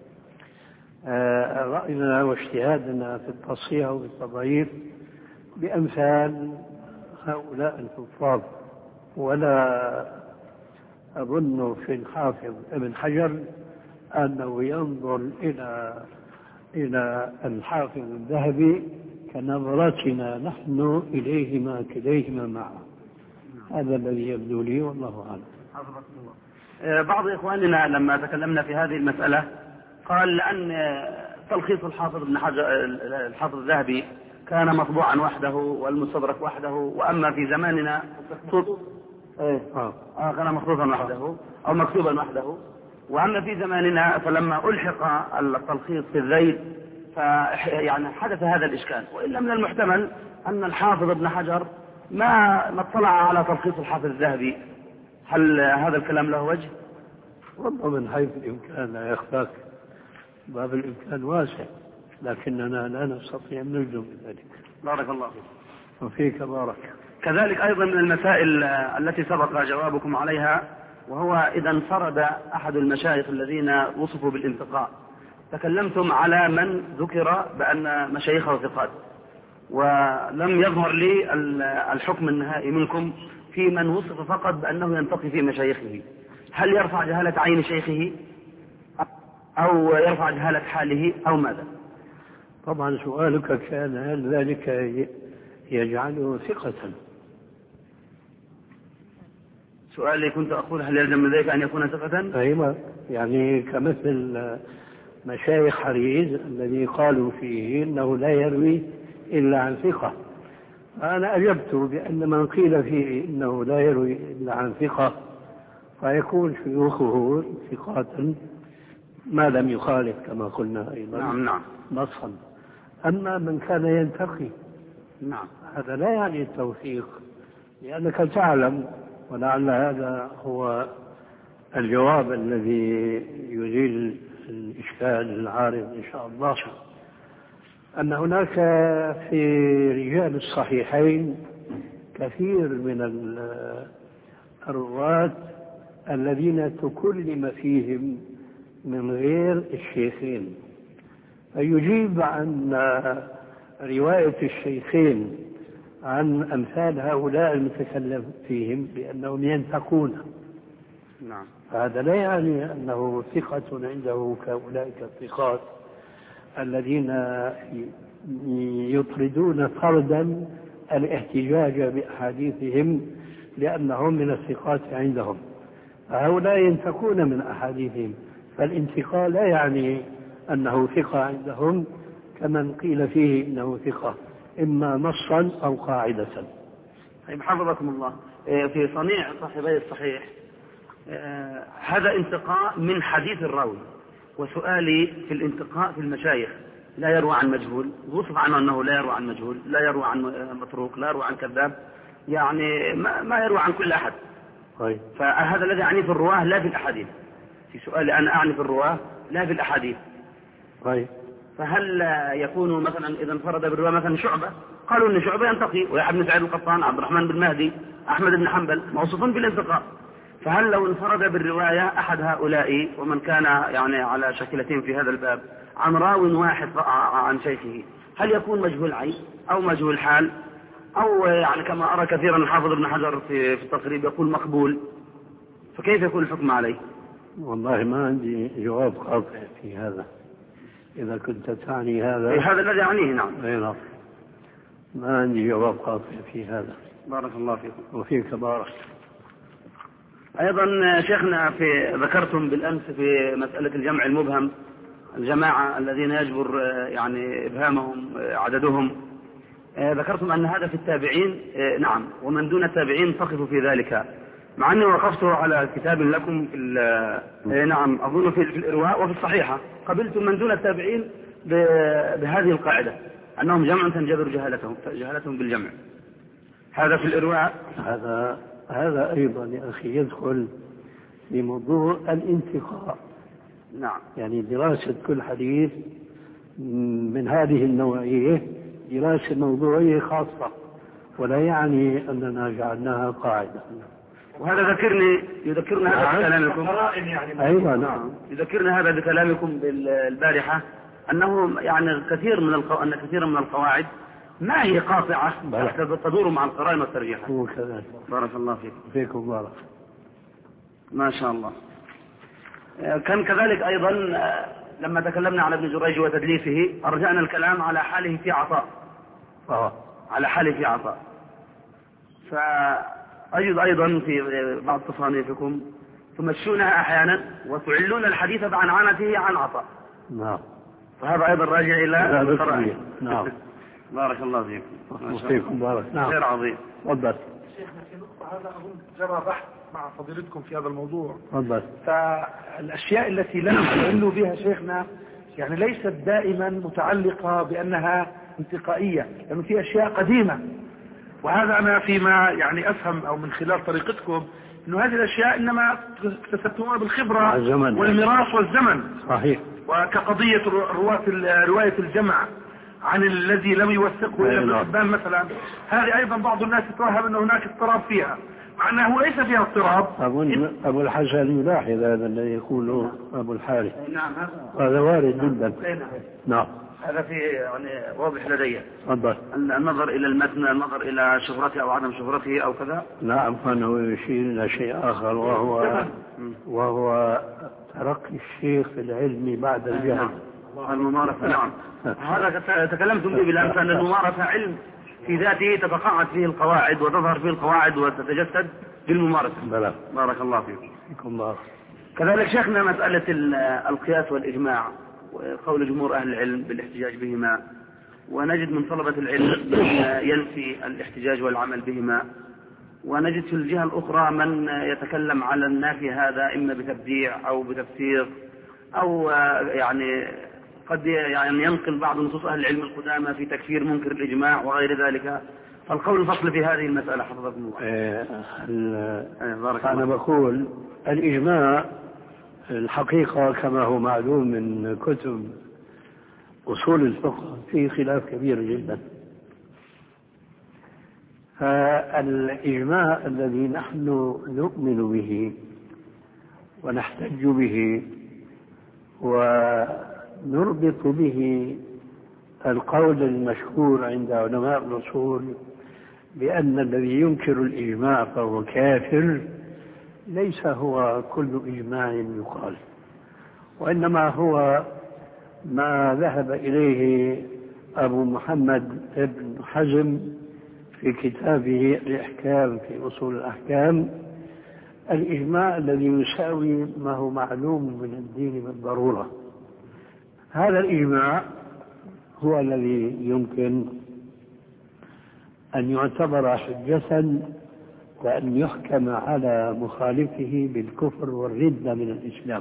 [SPEAKER 3] رأينا واجتهادنا في التصحيح والتضعيف بأمثال هؤلاء الحفاظ. ولا أظن في الحافظ ابن حجر أنه ينظر إلى إلى الحافظ الذهبي كنظرتنا نحن إليهما كليهما معا. هذا الذي يبدو لي والله أعلم.
[SPEAKER 2] بعض إخواننا لما تكلمنا في هذه المسألة قال لأن تلخيص الحافظ ابن حجر الحافظ الذهبي كان مطبوعا وحده والمستدرك وحده، وأما في زماننا إيه آه كان مخطوطا وحده أو مكتوبا وحده، وأما في زماننا فلما ألحق التلخيص في الذيل فيعني حدث هذا الإشكال. وإلا من المحتمل أن الحافظ ابن حجر ما ما اطلع على تلخيص الحافظ الذهبي. هل هذا الكلام له وجه؟
[SPEAKER 3] والله من حيث الإمكان لا يخفاك، باب الإمكان واسع، لكننا لا نستطيع أن نجزم بذلك.
[SPEAKER 2] بارك الله فيك.
[SPEAKER 3] وفيك بارك.
[SPEAKER 2] كذلك أيضا من المسائل التي سبق جوابكم عليها، وهو إذا انفرد أحد المشايخ الذين وصفوا بالانتقاء، تكلمتم على من ذكر بأن مشايخه ثقات، ولم يظهر لي الحكم النهائي منكم في من وصف فقط بأنه ينتقي في مشايخه. هل يرفع جهالة عين شيخه أو يرفع جهالة حاله أو ماذا؟
[SPEAKER 3] طبعا سؤالك كان هل ذلك يجعله ثقة؟
[SPEAKER 2] سؤالي كنت أقول هل يلزم من ذلك أن يكون ثقة؟
[SPEAKER 3] أيوة، يعني كمثل مشايخ حريز الذي قالوا فيه إنه لا يروي إلا عن ثقة. أنا أجبت بأن من قيل فيه إنه لا يروي إلا عن ثقة فيكون شيوخه ثقات ما لم يخالف كما قلنا أيضا
[SPEAKER 2] نعم نعم
[SPEAKER 3] نصا. أما من كان ينتقي
[SPEAKER 2] نعم
[SPEAKER 3] هذا لا يعني التوثيق، لأنك تعلم، ولعل هذا هو الجواب الذي يزيل الإشكال العارض إن شاء الله، أن هناك في رجال الصحيحين كثير من الرواة الذين تكلم فيهم من غير الشيخين، فيجيب عن رواية الشيخين عن أمثال هؤلاء المتكلم فيهم بأنهم ينتقون.
[SPEAKER 2] نعم.
[SPEAKER 3] هذا لا يعني أنه ثقة عنده كأولئك الثقات الذين يطردون فردا الاحتجاج بأحاديثهم لأنهم من الثقات عندهم، فهؤلاء ينتقون من أحاديثهم، فالانتقاء لا يعني أنه ثقة عندهم كمن قيل فيه إنه ثقة إما نصا أو قاعدة.
[SPEAKER 2] طيب حفظكم الله، في صنيع صاحبي الصحيح هذا انتقاء من حديث الراوي، وسؤالي في الانتقاء في المشايخ لا يروى عن مجهول، وصف عنه أنه لا يروى عن مجهول، لا يروى عن متروك، لا يروى عن كذاب، يعني ما يروى عن كل أحد.
[SPEAKER 3] طيب.
[SPEAKER 2] فهذا الذي أعني في الرواه لا في الأحاديث. في سؤالي أنا أعني في الرواه لا في الأحاديث.
[SPEAKER 3] طيب.
[SPEAKER 2] فهل يكون مثلا إذا انفرد بالرواة مثلا شعبة، قالوا أن شعبة ينتقي، ويحيى بن سعيد القطان، عبد الرحمن بن مهدي، أحمد بن حنبل موصوفون بالانتقاء، فهل لو انفرد بالرواية أحد هؤلاء ومن كان يعني على شكلتين في هذا الباب عن راو واحد عن شيخه، هل يكون مجهول عين أو مجهول حال، أو يعني كما أرى كثيرا الحافظ ابن حجر في في التقريب يقول مقبول، فكيف يكون الحكم عليه؟
[SPEAKER 3] والله ما عندي جواب قاطع في هذا، إذا كنت تعني هذا.
[SPEAKER 2] إيه هذا الذي يعنيه. نعم.
[SPEAKER 3] أي نعم، ما عندي جواب قاطع في هذا.
[SPEAKER 2] بارك الله فيكم.
[SPEAKER 3] وفيك بارك.
[SPEAKER 2] أيضا شيخنا في ذكرتم بالأمس في مسألة الجمع المبهم، الجماعة الذين يجبر يعني إبهامهم عددهم، ذكرتم أن هذا في التابعين. نعم، ومن دون التابعين تقف في ذلك، مع أني وقفت على كتاب لكم في نعم أظن في الإرواء وفي الصحيحة، قبلتم من دون التابعين بهذه القاعدة أنهم جمع تنجبر جهالتهم جهالتهم بالجمع. هذا في الإرواء.
[SPEAKER 3] هذا هذا أيضا يا أخي يدخل في موضوع الانتقاء.
[SPEAKER 2] نعم.
[SPEAKER 3] يعني دراسة كل حديث من هذه النوعية دراسة موضوعية خاصة، ولا يعني أننا جعلناها قاعدة.
[SPEAKER 2] وهذا ذكرني يذكرنا هذا بكلامكم.
[SPEAKER 3] أيوة نعم.
[SPEAKER 2] يذكرنا هذا بكلامكم بالبارحة أنه يعني كثير من القو... أن كثيرا من القواعد ما هي قاطعة تدور مع القرائن والترجيحات.
[SPEAKER 3] هو كذلك.
[SPEAKER 2] بارك الله فيكم.
[SPEAKER 3] فيكم بارك.
[SPEAKER 2] ما شاء الله. كان كذلك أيضا لما تكلمنا على ابن جريج وتدليسه أرجعنا الكلام على حاله في عطاء.
[SPEAKER 3] آه.
[SPEAKER 2] على حاله في عطاء. فأجد أيضا في بعض تصانيفكم تمشونها أحيانا وتعلون الحديث عن عنته عن عطاء.
[SPEAKER 3] نعم.
[SPEAKER 2] فهذا أيضا راجع إلى
[SPEAKER 3] القرائن. نعم.
[SPEAKER 2] بارك الله فيكم.
[SPEAKER 3] وفيكم بارك. نعم.
[SPEAKER 2] خير عظيم.
[SPEAKER 3] تفضل.
[SPEAKER 1] شيخنا في نقطة هذا أظن جرى بحث مع فضيلتكم في هذا الموضوع.
[SPEAKER 3] تفضل.
[SPEAKER 1] فالأشياء التي لم تعلوا بها شيخنا يعني ليست دائما متعلقة بأنها انتقائية، لأن في أشياء قديمة، وهذا أنا فيما يعني أفهم أو من خلال طريقتكم أنه هذه الأشياء إنما اكتسبتموها بالخبرة والميراث والزمن.
[SPEAKER 3] صحيح.
[SPEAKER 1] وكقضية رواة رواية الجمع عن الذي لم يوثقه إلا ابن حبان مثلا، هذه أيضا بعض الناس يتوهم أن هناك اضطراب فيها، مع أنه ليس فيها اضطراب.
[SPEAKER 3] أظن أبو الحسن يلاحظ هذا الذي يقوله أبو الحارث.
[SPEAKER 2] نعم
[SPEAKER 3] هذا وارد جدا. نعم.
[SPEAKER 2] هذا في يعني واضح لدي.
[SPEAKER 3] تفضل.
[SPEAKER 2] النظر إلى المتن، النظر إلى شهرته أو عدم شهرته أو كذا.
[SPEAKER 3] نعم، فإنه يشير إلى شيء آخر، وهو وهو ترقي الشيخ في العلم بعد الجهل.
[SPEAKER 2] الممارسة. نعم. هذا تكلمتم به بالأمس أن الممارسة علم في ذاته تتقاعد فيه القواعد وتظهر فيه القواعد وتتجسد بالممارسة.
[SPEAKER 3] بلى.
[SPEAKER 2] بارك الله فيكم.
[SPEAKER 3] فيكم الله.
[SPEAKER 2] كذلك شيخنا مسألة القياس والإجماع وقول جمهور أهل العلم بالاحتجاج بهما، ونجد من طلبة العلم من ينفي الاحتجاج والعمل بهما، ونجد في الجهة الأخرى من يتكلم على النافي هذا إما بتبديع أو بتفسير أو يعني قد يعني ينقل بعض نصوص أهل العلم القدامى في تكفير منكر الإجماع وغير ذلك، فالقول الفصل في هذه المسألة حفظكم الله.
[SPEAKER 3] أنا بقول الإجماع الحقيقة كما هو معلوم من كتب أصول الفقه فيه خلاف كبير جدا. فالإجماع الذي نحن نؤمن به ونحتج به ونربط به القول المشهور عند علماء الأصول بأن الذي ينكر الإجماع فهو كافر، ليس هو كل إجماع يقال، وإنما هو ما ذهب إليه أبو محمد ابن حزم في كتابه الإحكام في أصول الأحكام، الإجماع الذي يساوي ما هو معلوم من الدين بالضرورة. هذا الإجماع هو الذي يمكن أن يعتبر حجة وأن يحكم على مخالفه بالكفر والردة من الإسلام،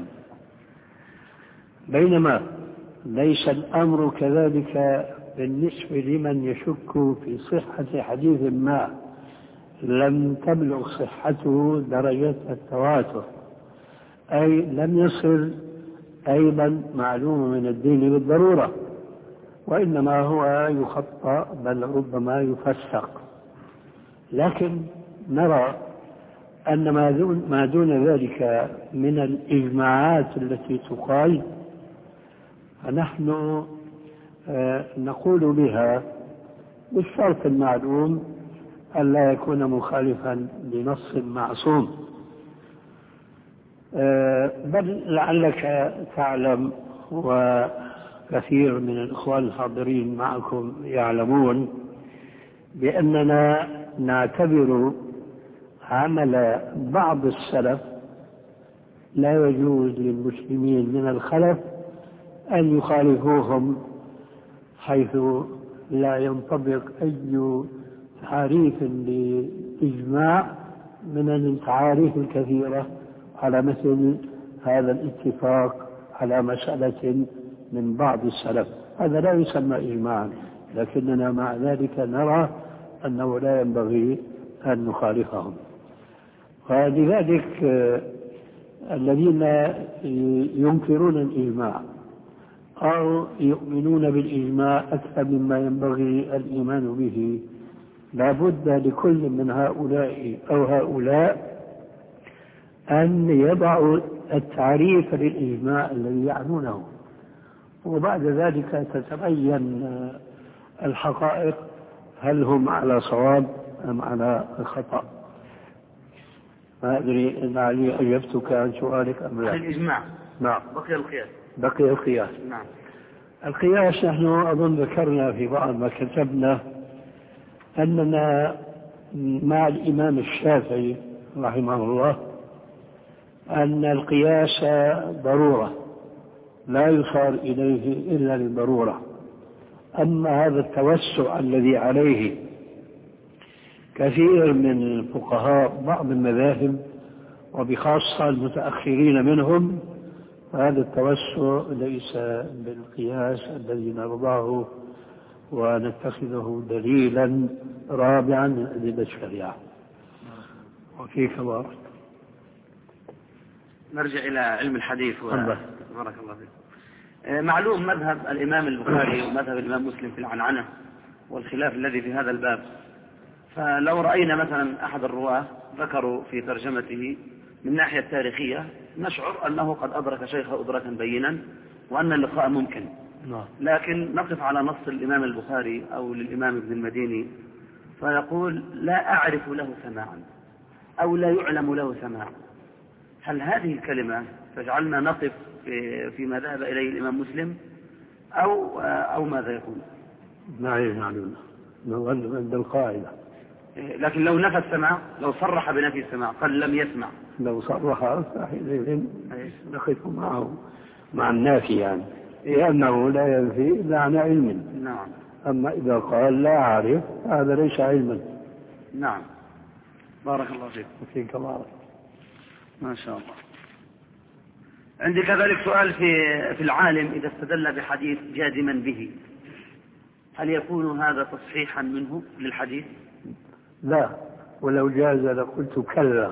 [SPEAKER 3] بينما ليس الأمر كذلك بالنسبة لمن يشك في صحة حديث ما لم تبلغ صحته درجة التواتر، أي لم يصل أيضا معلوم من الدين بالضرورة، وإنما هو يخطأ بل ربما يفسق. لكن نرى أن ما دون ذلك من الإجماعات التي تقال فنحن نقول بها بالشرط المعلوم ألا يكون مخالفا لنص معصوم. بل لعلك تعلم وكثير من الإخوان الحاضرين معكم يعلمون بأننا نعتبر عمل بعض السلف لا يجوز للمسلمين من الخلف أن يخالفوهم، حيث لا ينطبق أي تعريف لإجماع من التعاريف الكثيرة على مثل هذا الاتفاق على مسألة من بعض السلف. هذا لا يسمى إجماعا، لكننا مع ذلك نرى أنه لا ينبغي أن نخالفهم. ولذلك الذين ينكرون الإجماع أو يؤمنون بالإجماع أكثر مما ينبغي الإيمان به لا بد لكل من هؤلاء أو هؤلاء أن يضعوا التعريف للإجماع الذي يعنونه، وبعد ذلك تتبين الحقائق هل هم على صواب أم على خطأ. ما أدري إن علي أجبتك عن سؤالك أم لا.
[SPEAKER 2] الإجماع
[SPEAKER 3] نعم.
[SPEAKER 2] بقي القياس.
[SPEAKER 3] بقي القياس.
[SPEAKER 2] نعم.
[SPEAKER 3] القياس نحن أظن ذكرنا في بعض ما كتبنا أننا مع الإمام الشافعي رحمه الله أن القياس ضرورة لا يصار إليه إلا للضرورة. أما هذا التوسع الذي عليه كثير من الفقهاء بعض المذاهب وبخاصة المتأخرين منهم، فهذا التوسع ليس بالقياس الذي نرضاه ونتخذه دليلا رابعا من أدلة الشريعة. وفيك بارك.
[SPEAKER 2] نرجع إلى علم الحديث. بارك الله فيك. معلوم مذهب الإمام البخاري ومذهب الإمام مسلم في العنعنة والخلاف الذي في هذا الباب. فلو رأينا مثلا أحد الرواة ذكروا في ترجمته من ناحية تاريخية نشعر أنه قد أدرك شيخه أدركا بينا وأن اللقاء ممكن، لكن نقف على نص الإمام البخاري أو للإمام ابن المديني فيقول لا أعرف له سماعا أو لا يعلم له سماعا. هل هذه الكلمة تجعلنا نقف فيما ذهب إليه الإمام مسلم أو أو ماذا يكون؟
[SPEAKER 3] لا يجعلنا عند القاعدة.
[SPEAKER 2] لكن لو نفى السماع، لو صرح بنفي السماع قال لم يسمع،
[SPEAKER 3] لو صرح فحينئذ نقف معه مع النافي يعني، لأنه لا ينفي إلا عن علم.
[SPEAKER 2] نعم.
[SPEAKER 3] أما إذا قال لا أعرف هذا ليس علما.
[SPEAKER 2] نعم. بارك الله فيك.
[SPEAKER 3] فيك بارك.
[SPEAKER 2] ما شاء الله. عندي كذلك سؤال في في العالم إذا استدل بحديث جازما به، هل يكون هذا تصحيحا منه للحديث؟
[SPEAKER 3] لا، ولو جاز لقلت كلا.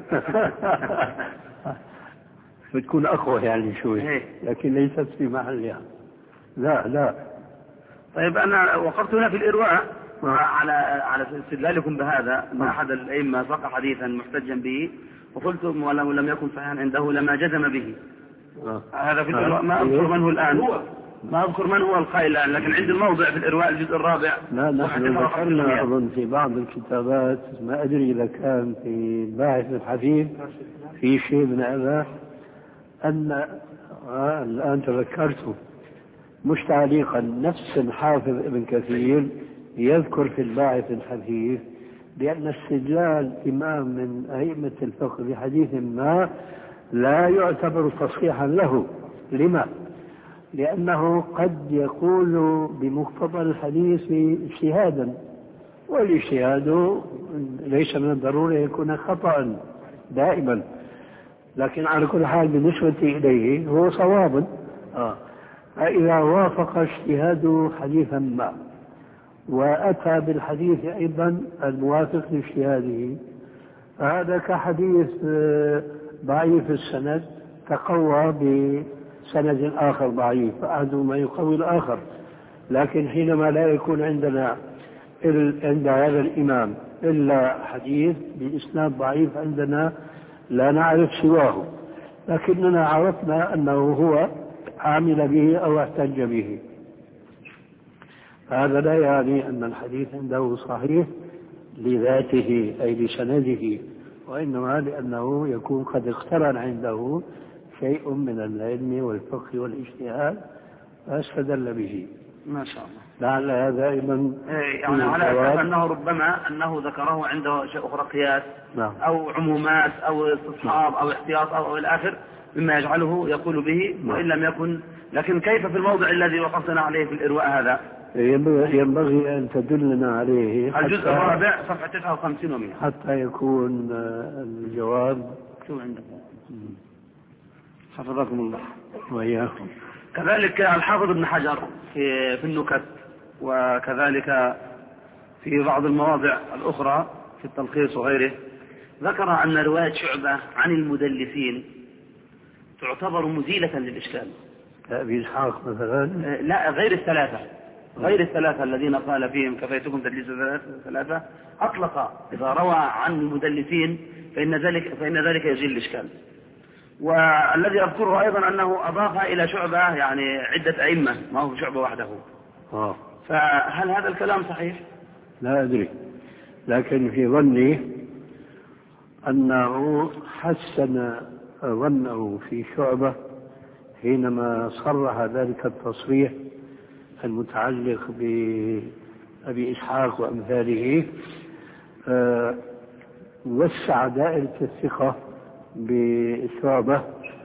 [SPEAKER 3] بتكون أقوى يعني شوي، لكن ليست في محلها. لا لا.
[SPEAKER 2] طيب أنا وقفت هنا في الإرواء على على استدلالكم بهذا أن أحد الأئمة ساق حديثا محتجا به وقلت ولو لم يكن صحيحا عنده لما جزم به. آه. هذا في الإرواء، ما أذكر من هو الآن، ما أذكر من هو القائل الآن، لكن عندي الموضع في الإرواء الجزء الرابع.
[SPEAKER 3] لا نحن ذكرنا أظن في بعض الكتابات، ما أدري إذا كان في باحث الحديث في شيء من هذا، أن آه الآن تذكرته مش تعليقا، نفس الحافظ ابن كثير يذكر في الباعث الحديث بأن استدلال إمام من أئمة الفقه بحديث ما لا يعتبر تصحيحا له. لما؟ لأنه قد يقول بمقتضى الحديث اجتهادا، والاجتهاد ليس من الضرورة يكون خطأ دائما، لكن على كل حال بالنسبة إليه هو صواب. آه. فإذا وافق اجتهاد حديثا ما وأتى بالحديث أيضا الموافق لاجتهاده، فهذا كحديث ضعيف السند تقوى بسند آخر ضعيف، أحدهما يقوي الآخر. لكن حينما لا يكون عندنا عند هذا الإمام إلا حديث بإسناد ضعيف عندنا لا نعرف سواه، لكننا عرفنا أنه هو عامل به أو احتج به، هذا لا يعني أن الحديث عنده صحيح لذاته أي لسنده، وإنما لأنه يكون قد اقترن عنده شيء من العلم والفقه والاجتهاد فاستدل به.
[SPEAKER 2] ما شاء الله.
[SPEAKER 3] لعل هذا أيضا
[SPEAKER 2] يعني على أساس أنه ربما أنه ذكره عنده شيء أخرى قياس. نعم. أو عمومات أو استصحاب أو احتياط أو إلى آخر مما يجعله يقول به. نعم. وإن لم يكن، لكن كيف في الموضع الذي وقفتنا عليه في الإرواء هذا
[SPEAKER 3] ينبغي أن تدلنا عليه
[SPEAKER 2] الجزء الرابع صفحة تسعة وخمسين ومئة
[SPEAKER 3] حتى يكون الجواب.
[SPEAKER 2] شو عندك؟ حفظكم الله
[SPEAKER 3] وإياكم.
[SPEAKER 2] كذلك الحافظ ابن حجر في في النكت، وكذلك في بعض المواضع الأخرى في التلخيص وغيره، ذكر أن رواية شعبة عن المدلسين تعتبر مزيلة للإشكال.
[SPEAKER 3] أبي إسحاق مثلا؟
[SPEAKER 2] لا، غير الثلاثة، غير الثلاثة الذين قال فيهم كفيتكم تدليس ثلاثة، أطلق إذا روى عن المدلسين فإن ذلك فإن ذلك يزيل الإشكال. والذي أذكره أيضا أنه أضاف إلى شعبة يعني عدة أئمة، ما هو شعبة وحده.
[SPEAKER 3] آه.
[SPEAKER 2] فهل هذا الكلام صحيح؟
[SPEAKER 3] لا أدري، لكن في ظني أنه حسن ظنه في شعبة حينما صرح ذلك التصريح المتعلق بأبي إسحاق وأمثاله، أه وسع دائرة الثقة بشعبة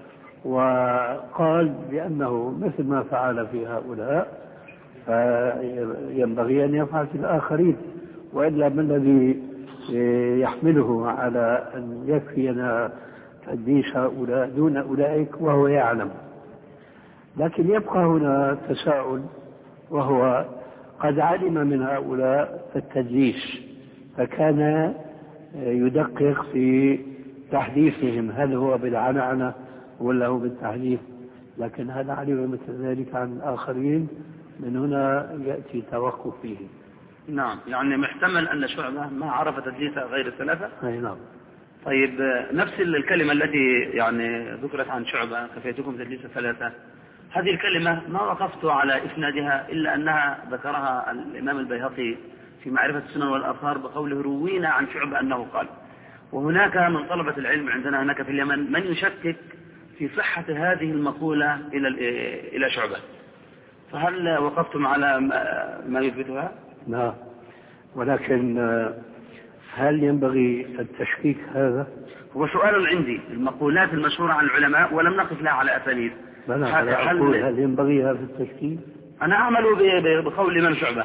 [SPEAKER 3] وقال بأنه مثل ما فعل في هؤلاء فينبغي أن يفعل في الآخرين، وإلا ما الذي يحمله على أن يكفينا تدليس هؤلاء دون أولئك وهو يعلم. لكن يبقى هنا تساؤل، وهو قد علم من هؤلاء التدليس فكان يدقق في تحديثهم، هل هو بالعنعنة ولا هو بالتحديث، لكن هل علم مثل ذلك عن الآخرين؟ من هنا يأتي توقف فيه.
[SPEAKER 2] نعم، يعني محتمل أن شعبة ما عرف تدليس غير الثلاثة.
[SPEAKER 3] أي نعم.
[SPEAKER 2] طيب، نفس الكلمة التي يعني ذكرت عن شعبة كفيتكم تدليس الثلاثة، هذه الكلمة ما وقفت على إسنادها إلا أنها ذكرها الإمام البيهقي في معرفة السنن والآثار بقوله روينا عن شعبة أنه قال. وهناك من طلبة العلم عندنا هناك في اليمن من يشكك في صحة هذه المقولة إلى إلى شعبة، فهل وقفتم على ما يثبتها؟
[SPEAKER 3] نعم، ولكن هل ينبغي التشكيك هذا؟
[SPEAKER 2] هو سؤال عندي، المقولات المشهورة عن العلماء ولم نقف لها على أسانيد.
[SPEAKER 3] هل, هل ينبغي هذا التشكيك؟
[SPEAKER 2] أنا أعمل بقول الإمام شعبة.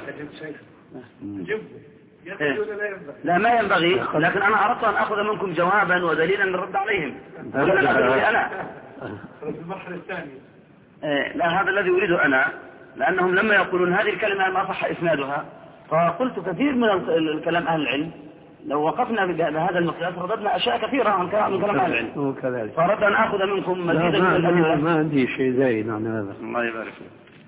[SPEAKER 2] إيه؟ لا، ما ينبغي، لكن أنا أردت أن أخذ منكم جوابا ودليلا للرد عليهم. أنا
[SPEAKER 1] في المرحلة الثانية.
[SPEAKER 2] لا، هذا الذي أريده أنا، لأنهم لما يقولون هذه الكلمة ما صح إسنادها، فقلت كثير من الكلام أهل العلم لو وقفنا بهذا المقياس رددنا أشياء كثيرة عن كلام أهل العلم، فأردت أن أخذ منكم مزيدا من الأدلة.
[SPEAKER 3] ما عندي شيء زايد عن هذا.
[SPEAKER 2] الله يبارك فيك.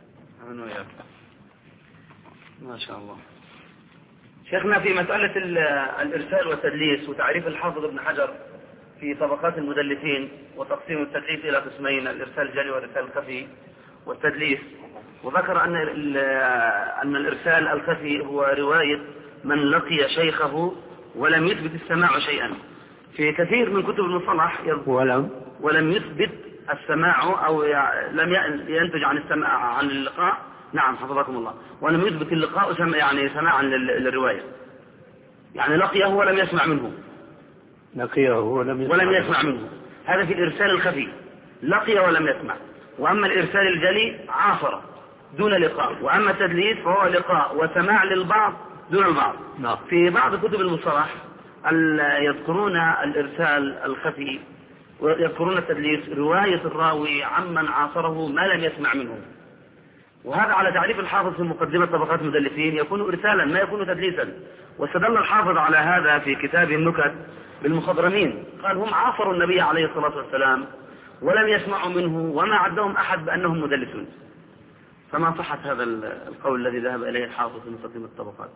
[SPEAKER 2] ما شاء الله. شيخنا، في مسألة الإرسال والتدليس وتعريف الحافظ ابن حجر في طبقات المدلسين وتقسيم التدليس إلى قسمين، الإرسال الجلي والإرسال الخفي والتدليس، وذكر أن أن الإرسال الخفي هو رواية من لقي شيخه ولم يثبت السماع شيئا. في كثير من كتب المصطلح
[SPEAKER 3] ولم
[SPEAKER 2] ولم يثبت السماع أو لم ينتج عن السماع عن اللقاء. نعم حفظكم الله. ولم يثبت اللقاء يعني سماعا للرواية، يعني لقيه ولم يسمع منه.
[SPEAKER 3] لقيه ولم يسمع,
[SPEAKER 2] ولم يسمع منه. هذا في الإرسال الخفي، لقي ولم يسمع. وأما الإرسال الجلي عاصر دون لقاء، وأما التدليس فهو لقاء وسماع للبعض دون البعض.
[SPEAKER 3] نعم.
[SPEAKER 2] في بعض كتب المصطلح يذكرون الإرسال الخفي ويذكرون التدليس رواية الراوي عمن عاصره ما لم يسمع منه، وهذا على تعريف الحافظ في مقدمة طبقات المدلسين يكون إرسالا ما يكون تدليسا. واستدل الحافظ على هذا في كتاب النكت بالمخضرمين، قال هم عاصروا النبي عليه الصلاة والسلام ولم يسمعوا منه وما عدهم أحد بأنهم مدلسون. فما صحة هذا القول الذي ذهب إليه الحافظ في مقدمة الطبقات؟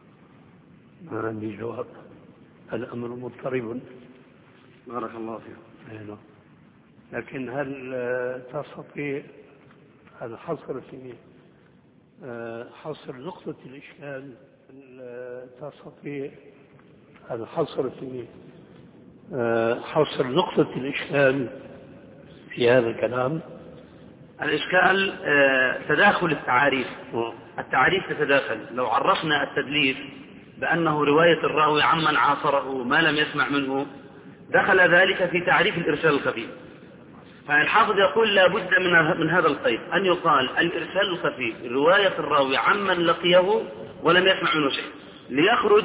[SPEAKER 3] ما عندي جواب، الأمر مضطرب.
[SPEAKER 2] بارك الله فيك.
[SPEAKER 3] لكن هل تستطيع الحصر في حصر نقطة الإشكال؟ تستطيع الحصر في حصر نقطة الإشكال في هذا الكلام؟
[SPEAKER 2] الإشكال تداخل التعاريف. التعاريف تتداخل. لو عرفنا التدليس بأنه رواية الراوي عمن عاصره ما لم يسمع منه دخل ذلك في تعريف الإرسال الخفي. فالحافظ يقول لا بد من هذا القيد، أن يقال الإرسال الخفي رواية الراوي عمن لقيه ولم يسمع منه شيء، ليخرج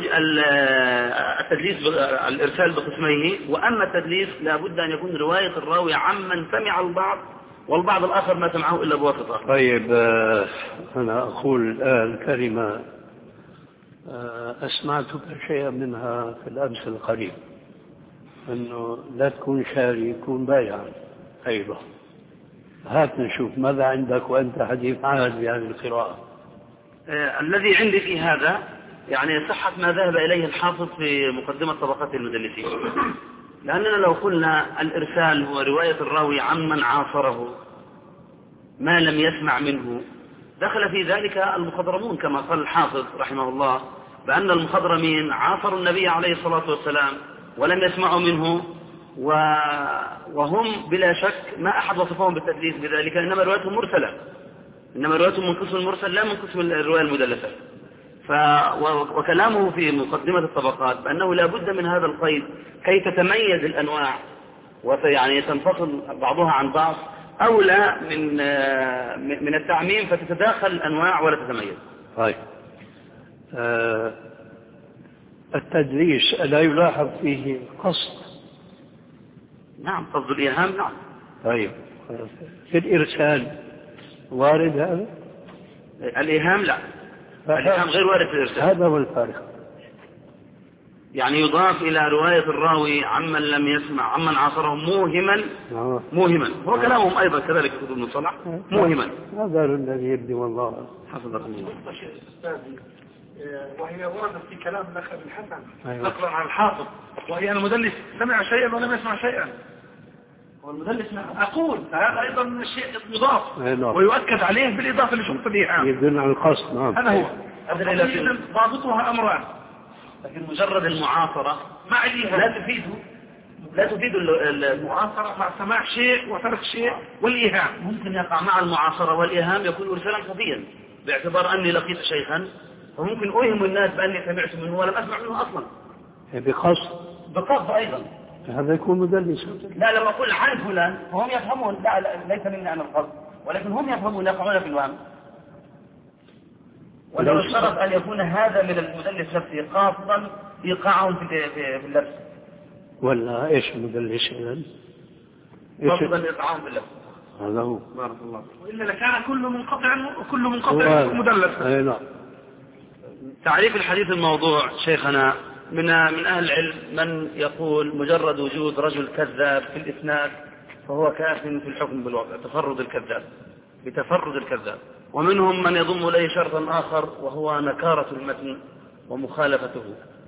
[SPEAKER 2] التدليس الإرسال بقسميه. وأما التدليس لا بد أن يكون رواية الراوي عمن سمع البعض والبعض الآخر ما سمعه إلا بواسطة.
[SPEAKER 3] طيب أنا أقول الآن كلمة أسمعتك شيئا منها في الأمس القريب، أنه لا تكون شاري يكون بايعا. أيضا هات نشوف ماذا عندك وأنت حديث عهد بهذه القراءة.
[SPEAKER 2] آه الذي عندي في هذا يعني صحة ما ذهب إليه الحافظ في مقدمة طبقات المدلسين، لأننا لو قلنا الإرسال هو رواية الراوي عمن عاصره ما لم يسمع منه دخل في ذلك المخضرمون كما قال الحافظ رحمه الله، بأن المخضرمين عاصروا النبي عليه الصلاة والسلام ولم يسمعوا منه، وهم بلا شك ما أحد وصفهم بالتدليس بذلك، إنما روايتهم مرسلة، إنما روايتهم من قسم المرسل لا من قسم الرواية المدلسة. ف... وكلامه في مقدمة الطبقات بأنه لا بد من هذا القيد كي تتميز الأنواع ويعني تنفصل بعضها عن بعض، أولى من من التعميم فتتداخل الأنواع ولا تتميز.
[SPEAKER 3] طيب آه التدليس لا يلاحظ فيه قصد؟
[SPEAKER 2] نعم قصد الإيهام. نعم.
[SPEAKER 3] طيب في الإرسال وارد هذا؟
[SPEAKER 2] الإيهام لا، الإيهام غير وارد في الإرسال.
[SPEAKER 3] هذا هو الفارق.
[SPEAKER 2] يعني يضاف إلى رواية الراوي عمن لم يسمع عمن عاصره موهما موهما هو كلامهم أيضا كذلك كتب ابن صلاح موهما.
[SPEAKER 3] هذا الذي يبدي والله
[SPEAKER 2] حفظكم الله.
[SPEAKER 1] وهي وردت في كلام الأخ ابن حسن
[SPEAKER 3] نقلا
[SPEAKER 1] عن الحافظ، وهي أن المدلس سمع شيئا ولم يسمع شيئا.
[SPEAKER 2] والمدلس
[SPEAKER 1] أقول هذا أيضا شيء مضاف ويؤكد عليه بالإضافة لشرط الإيهام
[SPEAKER 3] يدل على القصد. نعم
[SPEAKER 1] هذا هو. ضابطها أمران،
[SPEAKER 2] لكن مجرد المعاصرة
[SPEAKER 1] مع الإيهام
[SPEAKER 2] لا تفيد لا تفيد
[SPEAKER 1] المعاصرة مع سماع شيء وترك شيء والإيهام.
[SPEAKER 2] ممكن يقع مع المعاصرة والإيهام يكون إرسالا خفيا باعتبار أني لقيت شيخا وممكن أوهم الناس بأني سمعت منه ولم أسمع منه أصلا
[SPEAKER 3] بقصد.
[SPEAKER 2] بقصد أيضا
[SPEAKER 3] هذا يكون مدلس.
[SPEAKER 2] لا لما أقول عن فلان فهم يفهمون لا, لا ليس مني أنا القصد، ولكن هم يفهمون يقعون في الوهم. ولو اشترط أن يكون هذا من المدلس نفسه قاصدا إيقاعهم في في, في اللبس.
[SPEAKER 3] ولا إيش المدلس إذن؟
[SPEAKER 2] فضل الإطعام بالله.
[SPEAKER 3] هذا هو.
[SPEAKER 2] بارك الله.
[SPEAKER 1] وإلا لكان كله منقطع وكله منقطع مدلس.
[SPEAKER 3] أي نعم.
[SPEAKER 2] تعريف الحديث الموضوع شيخنا من من أهل العلم من يقول مجرد وجود رجل كذاب في الإسناد فهو كاف في الحكم بالوضع، تفرد الكذاب بتفرد الكذاب. ومنهم من يضم إليه شرطا آخر وهو نكارة المتن ومخالفته.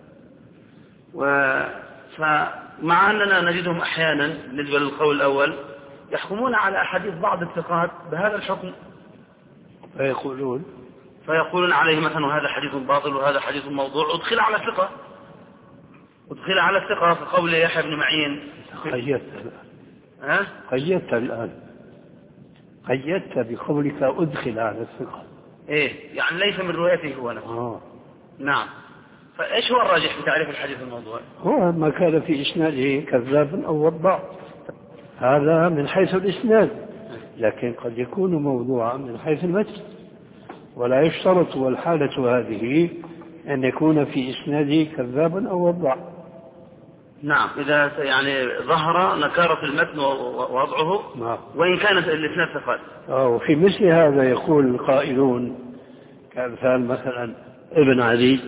[SPEAKER 2] فمع أننا نجدهم أحيانا بالنسبة للقول الأول يحكمون على أحاديث بعض الثقات بهذا الحكم،
[SPEAKER 3] فيقولون
[SPEAKER 2] فيقولون عليه مثلا وهذا حديث باطل وهذا حديث موضوع أدخل على ثقة أدخل على الثقة في قول يحيى بن معين.
[SPEAKER 3] قيدت
[SPEAKER 2] ها؟
[SPEAKER 3] قيدت الآن قيدت بقولك أدخل على الثقة.
[SPEAKER 2] إيه يعني ليس من روايته هو نفسه.
[SPEAKER 3] آه.
[SPEAKER 2] نعم. فإيش هو الراجح في تعريف الحديث الموضوع؟
[SPEAKER 3] هو ما كان في إسناده كذاب أو وضع، هذا من حيث الإسناد، لكن قد يكون موضوعا من حيث المتن، ولا يشترط والحالة هذه أن يكون في إسناده كذابا أو وضع.
[SPEAKER 2] نعم إذا يعني ظهر نكارة المتن ووضعه.
[SPEAKER 3] نعم.
[SPEAKER 2] وإن كانت الإسناد ثقات.
[SPEAKER 3] وفي مثل هذا يقول القائلون كأمثال مثلا ابن علي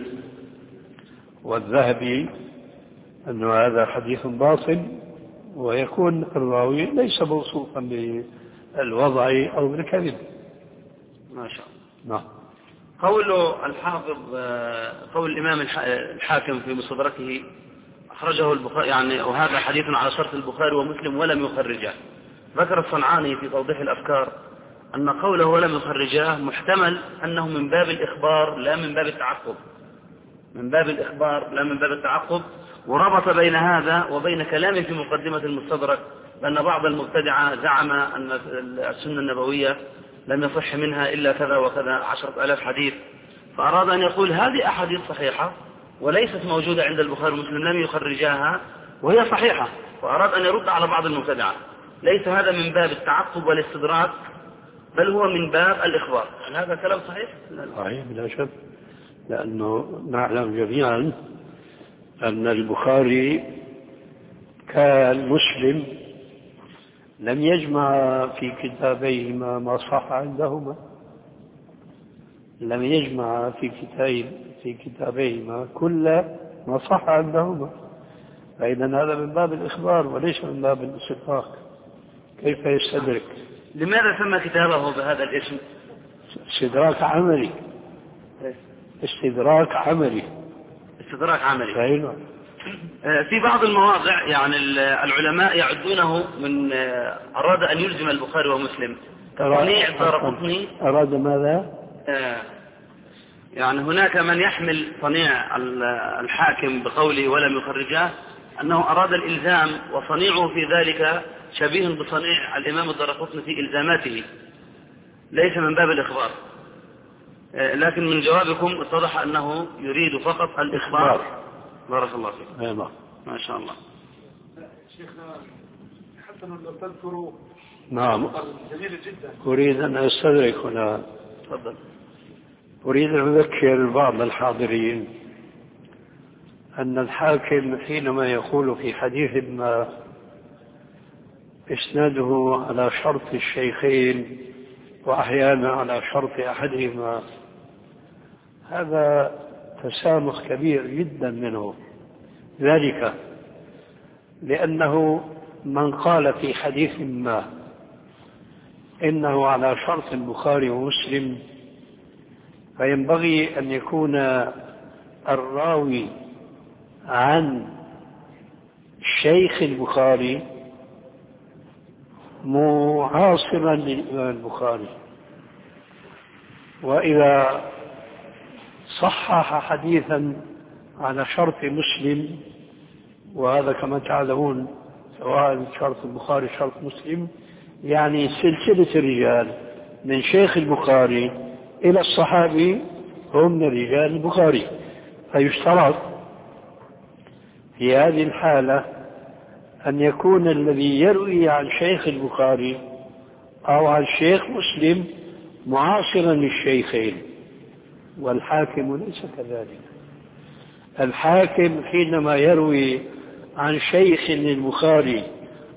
[SPEAKER 3] والذهبي أن هذا حديث باطل، ويكون الراوي ليس موصوفا بالوضع أو بالكذب.
[SPEAKER 2] ما شاء الله.
[SPEAKER 3] نعم.
[SPEAKER 2] قول الحافظ قول الإمام الحاكم في مستدركه أخرجه البخاري يعني وهذا حديث على شرط البخاري ومسلم ولم يخرجه. ذكر الصنعاني في توضيح الأفكار أن قوله ولم يخرجاه محتمل أنه من باب الإخبار لا من باب التعقب، من باب الإخبار لا من باب التعقب. وربط بين هذا وبين كلامه في مقدمة المستدرك بأن بعض المبتدعة زعم أن السنة النبوية لم يصح منها إلا كذا وكذا عشرة آلاف حديث، فأراد أن يقول هذه أحاديث صحيحة وليست موجودة عند البخاري ومسلم لم يخرجاها وهي صحيحة، وأراد أن يرد على بعض المبتدعة. ليس هذا من باب التعقب والاستدراك بل هو من باب الإخبار. هل هذا كلام صحيح؟
[SPEAKER 3] صحيح بلا شك، لأنه نعلم جميعا أن البخاري كالمسلم لم يجمع في كتابيهما ما صح عندهما، لم يجمع في كتاب في كتابيهما كل ما صح عندهما، فإذا هذا من باب الإخبار وليس من باب الاستدراك. كيف يستدرك؟
[SPEAKER 2] لماذا سمى كتابه بهذا الاسم؟
[SPEAKER 3] استدراك عملي. استدراك عملي.
[SPEAKER 2] استدراك عملي.
[SPEAKER 3] فإنه
[SPEAKER 2] في بعض المواضع يعني العلماء يعدونه من أراد أن يلزم البخاري ومسلم تصنيع الدارقطني.
[SPEAKER 3] أراد ماذا؟
[SPEAKER 2] يعني هناك من يحمل صنيع الحاكم بقوله ولم يخرجاه أنه أراد الإلزام، وصنيعه في ذلك شبيه بصنيع الإمام الدارقطني في إلزاماته، ليس من باب الإخبار. لكن من جوابكم اتضح أنه يريد فقط الإخبار. بارك الله فيك.
[SPEAKER 3] أيوة.
[SPEAKER 2] ما شاء الله.
[SPEAKER 1] شيخنا حسنا لو تذكروا.
[SPEAKER 3] نعم.
[SPEAKER 1] جميل جدا.
[SPEAKER 3] أريد أن أستدرك هنا.
[SPEAKER 2] تفضل.
[SPEAKER 3] أريد أن أذكر بعض الحاضرين أن الحاكم حينما يقول في حديث ما إسناده على شرط الشيخين وأحيانا على شرط أحدهما، هذا تسامح كبير جدا منه، ذلك لأنه من قال في حديث ما إنه على شرط البخاري ومسلم فينبغي أن يكون الراوي عن شيخ البخاري معاصرا للإمام البخاري، وإذا صحح حديثا على شرط مسلم، وهذا كما تعلمون سواء شرط البخاري شرط مسلم يعني سلسلة الرجال من شيخ البخاري إلى الصحابي هم من رجال البخاري، فيشترط في هذه الحالة أن يكون الذي يروي عن شيخ البخاري أو عن شيخ مسلم معاصرا للشيخين، والحاكم ليس كذلك. الحاكم حينما يروي عن شيخ للبخاري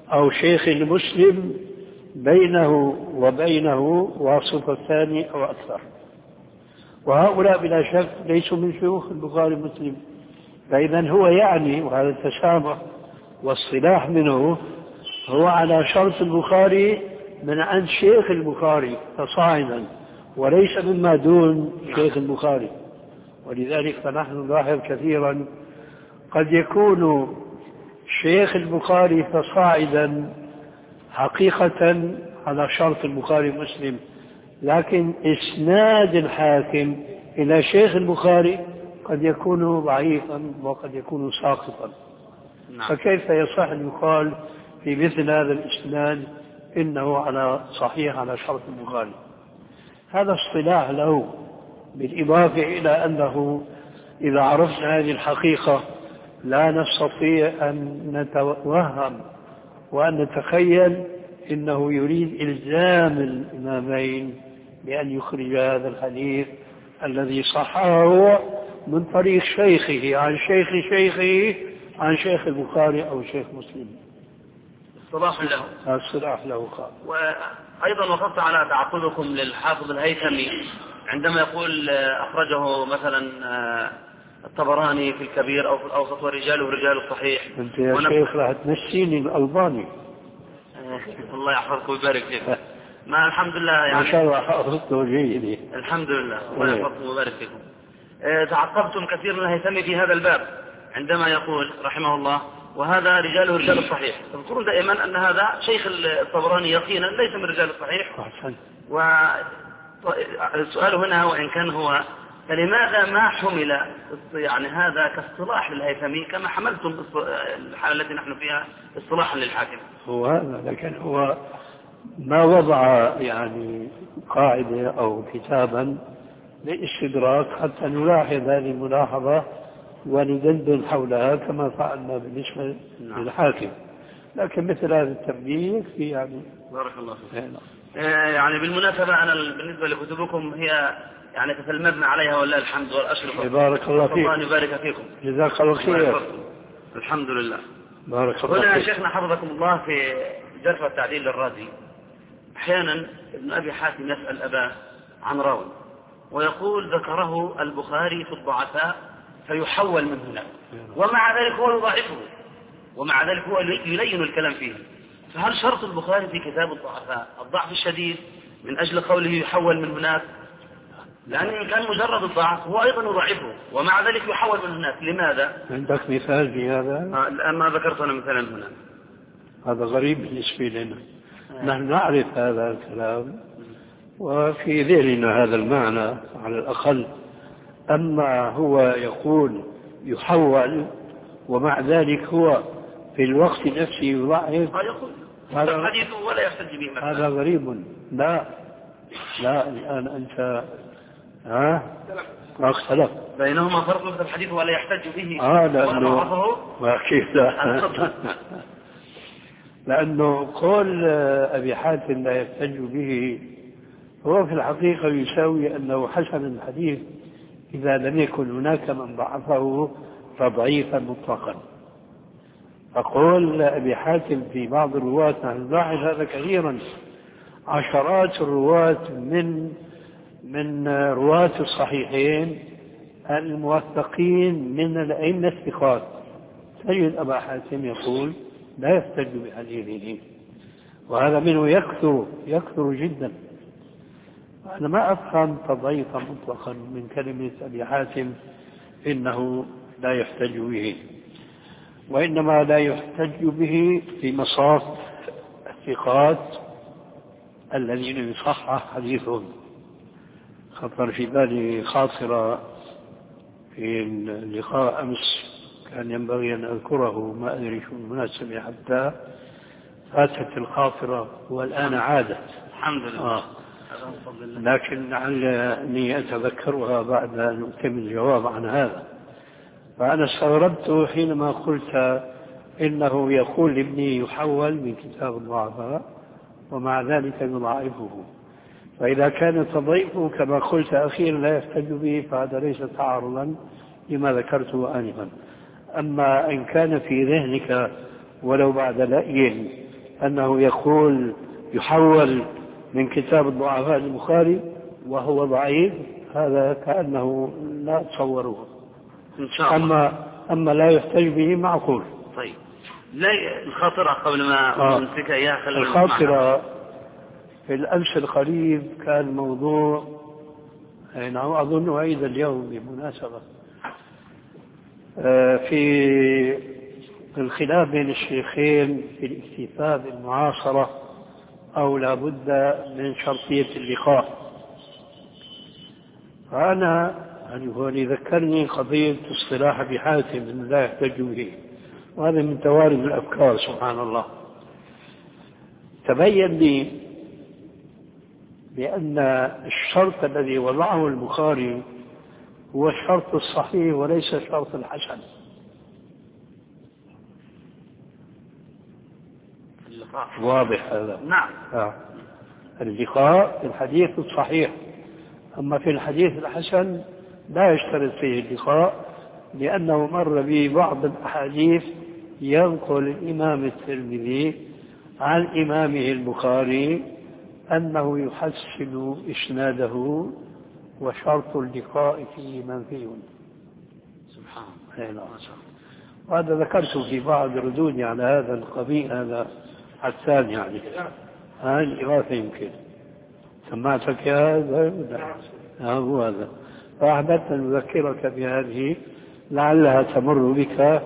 [SPEAKER 3] أو شيخ المسلم بينه وبينه واسطة ثاني أو أكثر، وهؤلاء بلا شك ليسوا من شيوخ البخاري ومسلم. فإذا هو يعني، وهذا التشابه والصلاح منه هو على شرط البخاري من عند شيخ البخاري فصاعدا، وليس مما دون شيخ البخاري. ولذلك فنحن نلاحظ كثيرا قد يكون شيخ البخاري فصاعدا حقيقة على شرط البخاري ومسلم، لكن إسناد الحاكم إلى شيخ البخاري قد يكون ضعيفا وقد يكون ساقطا. نعم. فكيف يصح أن يقال في مثل هذا الإسناد إنه على صحيح على شرط البخاري؟ هذا اصطلاح له، بالإضافة إلى أنه إذا عرفنا هذه الحقيقة لا نستطيع أن نتوهم وأن نتخيل إنه يريد إلزام الإمامين بأن يخرج هذا الحديث الذي صححه من طريق شيخه عن شيخ شيخه عن شيخ البخاري أو شيخ مسلم.
[SPEAKER 2] اصطلاح له.
[SPEAKER 3] اصطلاح له خالص.
[SPEAKER 2] وأيضا وقفت على تعقبكم للحافظ الهيثمي عندما يقول أخرجه مثلا الطبراني في الكبير أو في الأوسط ورجاله رجال الصحيح.
[SPEAKER 3] أنت يا ونب... شيخ راح تنسيني الألباني.
[SPEAKER 2] الله يحفظك ويبارك فيكم. ما الحمد لله يعني.
[SPEAKER 3] ما شاء الله حافظته جيد.
[SPEAKER 2] الحمد لله الله يحفظكم ويبارك فيكم. تعقبتم كثير من الهيثمي في هذا الباب عندما يقول رحمه الله وهذا رجاله رجال الصحيح. تذكرون دائما أن هذا شيخ الطبراني يقينا ليس من رجال الصحيح. والسؤال هنا وإن كان هو فلماذا ما حمل يعني هذا كاصطلاح للهيثمي كما حملتم الحالة التي نحن فيها اصطلاحا للحاكم؟
[SPEAKER 3] هو هذا، لكن هو ما وضع يعني قاعدة أو كتابا للاستدراك حتى نلاحظ هذه الملاحظة وندندن حولها كما فعلنا بالنسبة نعم. للحاكم. لكن مثل هذا التمليك في يعني
[SPEAKER 2] بارك الله فيك. يعني بالمناسبة أنا بالنسبة لكتبكم هي يعني تتلمذنا عليها والله الحمد والأشرف.
[SPEAKER 3] بارك الله فيك.
[SPEAKER 2] الله يبارك فيكم.
[SPEAKER 3] جزاك الله خير.
[SPEAKER 2] الحمد لله.
[SPEAKER 3] بارك الله
[SPEAKER 2] فيك. هنا
[SPEAKER 3] يا
[SPEAKER 2] شيخنا حفظكم الله في جرح والتعديل للرازي أحيانا ابن أبي حاتم يسأل أباه عن راوي ويقول ذكره البخاري في الضعفاء فيحول من هنا ومع ذلك هو يضعفه ومع ذلك هو يلين الكلام فيه. فهل شرط البخاري في كتاب الضعفاء الضعف الشديد من أجل قوله يحول من هناك؟ لأن إن كان مجرد الضعف هو أيضا يضعفه ومع ذلك يحول من هناك. لماذا؟
[SPEAKER 3] عندك مثال في هذا؟
[SPEAKER 2] الآن ما ذكرت أنا مثلا هنا.
[SPEAKER 3] هذا غريب بالنسبة لنا. نحن نعرف هذا الكلام وفي ذهننا هذا المعنى على الأقل، أما هو يقول يحول ومع ذلك هو في الوقت نفسه يضعف،
[SPEAKER 2] هذا الحديث ولا يحتج به مثلا.
[SPEAKER 3] هذا غريب. لا لا الآن أنت ها اختلف
[SPEAKER 2] بينهما فرق في الحديث ولا يحتج به.
[SPEAKER 3] اه لأنه ما كيف لا لأنه قول أبي حاتم لا يحتج به هو في الحقيقة يساوي أنه حسن الحديث إذا لم يكن هناك من ضعفه تضعيفا مطلقا. فقول أبي حاتم في بعض الرواة نحن نلاحظ هذا كثيرا، عشرات الرواة من من رواة الصحيحين الموثقين من الأئمة الثقات تجد أبا حاتم يقول لا يحتج بحديثه، وهذا منه يكثر يكثر جدا. أنا ما أفهم تضعيفا مطلقا من كلمة أبي حاتم إنه لا يحتج به، وإنما لا يحتج به في مصاف الثقات الذين يصحح حديثهم. خطر في بالي خاطرة في اللقاء أمس كان ينبغي أن أذكره، ما أدري شو المناسبة حتى فاتت الخاطرة والآن عادت
[SPEAKER 2] الحمد لله.
[SPEAKER 3] آه. لكن لعلني أتذكرها بعد أن أتم الجواب عن هذا. فأنا استغربت حينما قلت إنه يقول لابني يحول من كتاب الضعفاء ومع ذلك يضاعفه. فإذا كان تضعيفه كما قلت أخيرا لا يحتج به فهذا ليس تعارضا لما ذكرته آنفا. أما إن كان في ذهنك ولو بعد لأي أنه يقول يحول من كتاب الضعفاء البخاري وهو ضعيف، هذا كأنه لا تصوره.
[SPEAKER 2] إن شاء الله.
[SPEAKER 3] أما, أما لا يحتج به معقول.
[SPEAKER 2] طيب، لا الخاطرة قبل ما
[SPEAKER 3] آه.
[SPEAKER 2] نمسك إياها.
[SPEAKER 3] الخاطرة في الأمس القريب كان موضوع نعم أظن أعيد اليوم بمناسبة في الخلاف بين الشيخين في الاكتفاء بالمعاصرة أو لا بد من شرطية اللقاء. فأنا يعني هو ذكرني قضية اصطلاح أبي حاتم أنه لا يحتج به، وهذا من توارد الأفكار سبحان الله. تبين لي بأن الشرط الذي وضعه البخاري هو الشرط الصحيح وليس شرط الحسن. واضح هذا؟
[SPEAKER 2] نعم.
[SPEAKER 3] آه. اللقاء في الحديث الصحيح، أما في الحديث الحسن لا يشترط فيه اللقاء، لأنه مر به بعض الأحاديث ينقل الإمام الترمذي عن إمامه البخاري أنه يحسن إسناده وشرط اللقاء فيه منفي. سبحان الله. وهذا ذكرت في بعض ردودي على هذا القبيل، هذا حسان يعني هذه الإغاثة يمكن سمعتك يا هذا هو هذا. فأحببت أن أذكرك بهذه لعلها تمر بك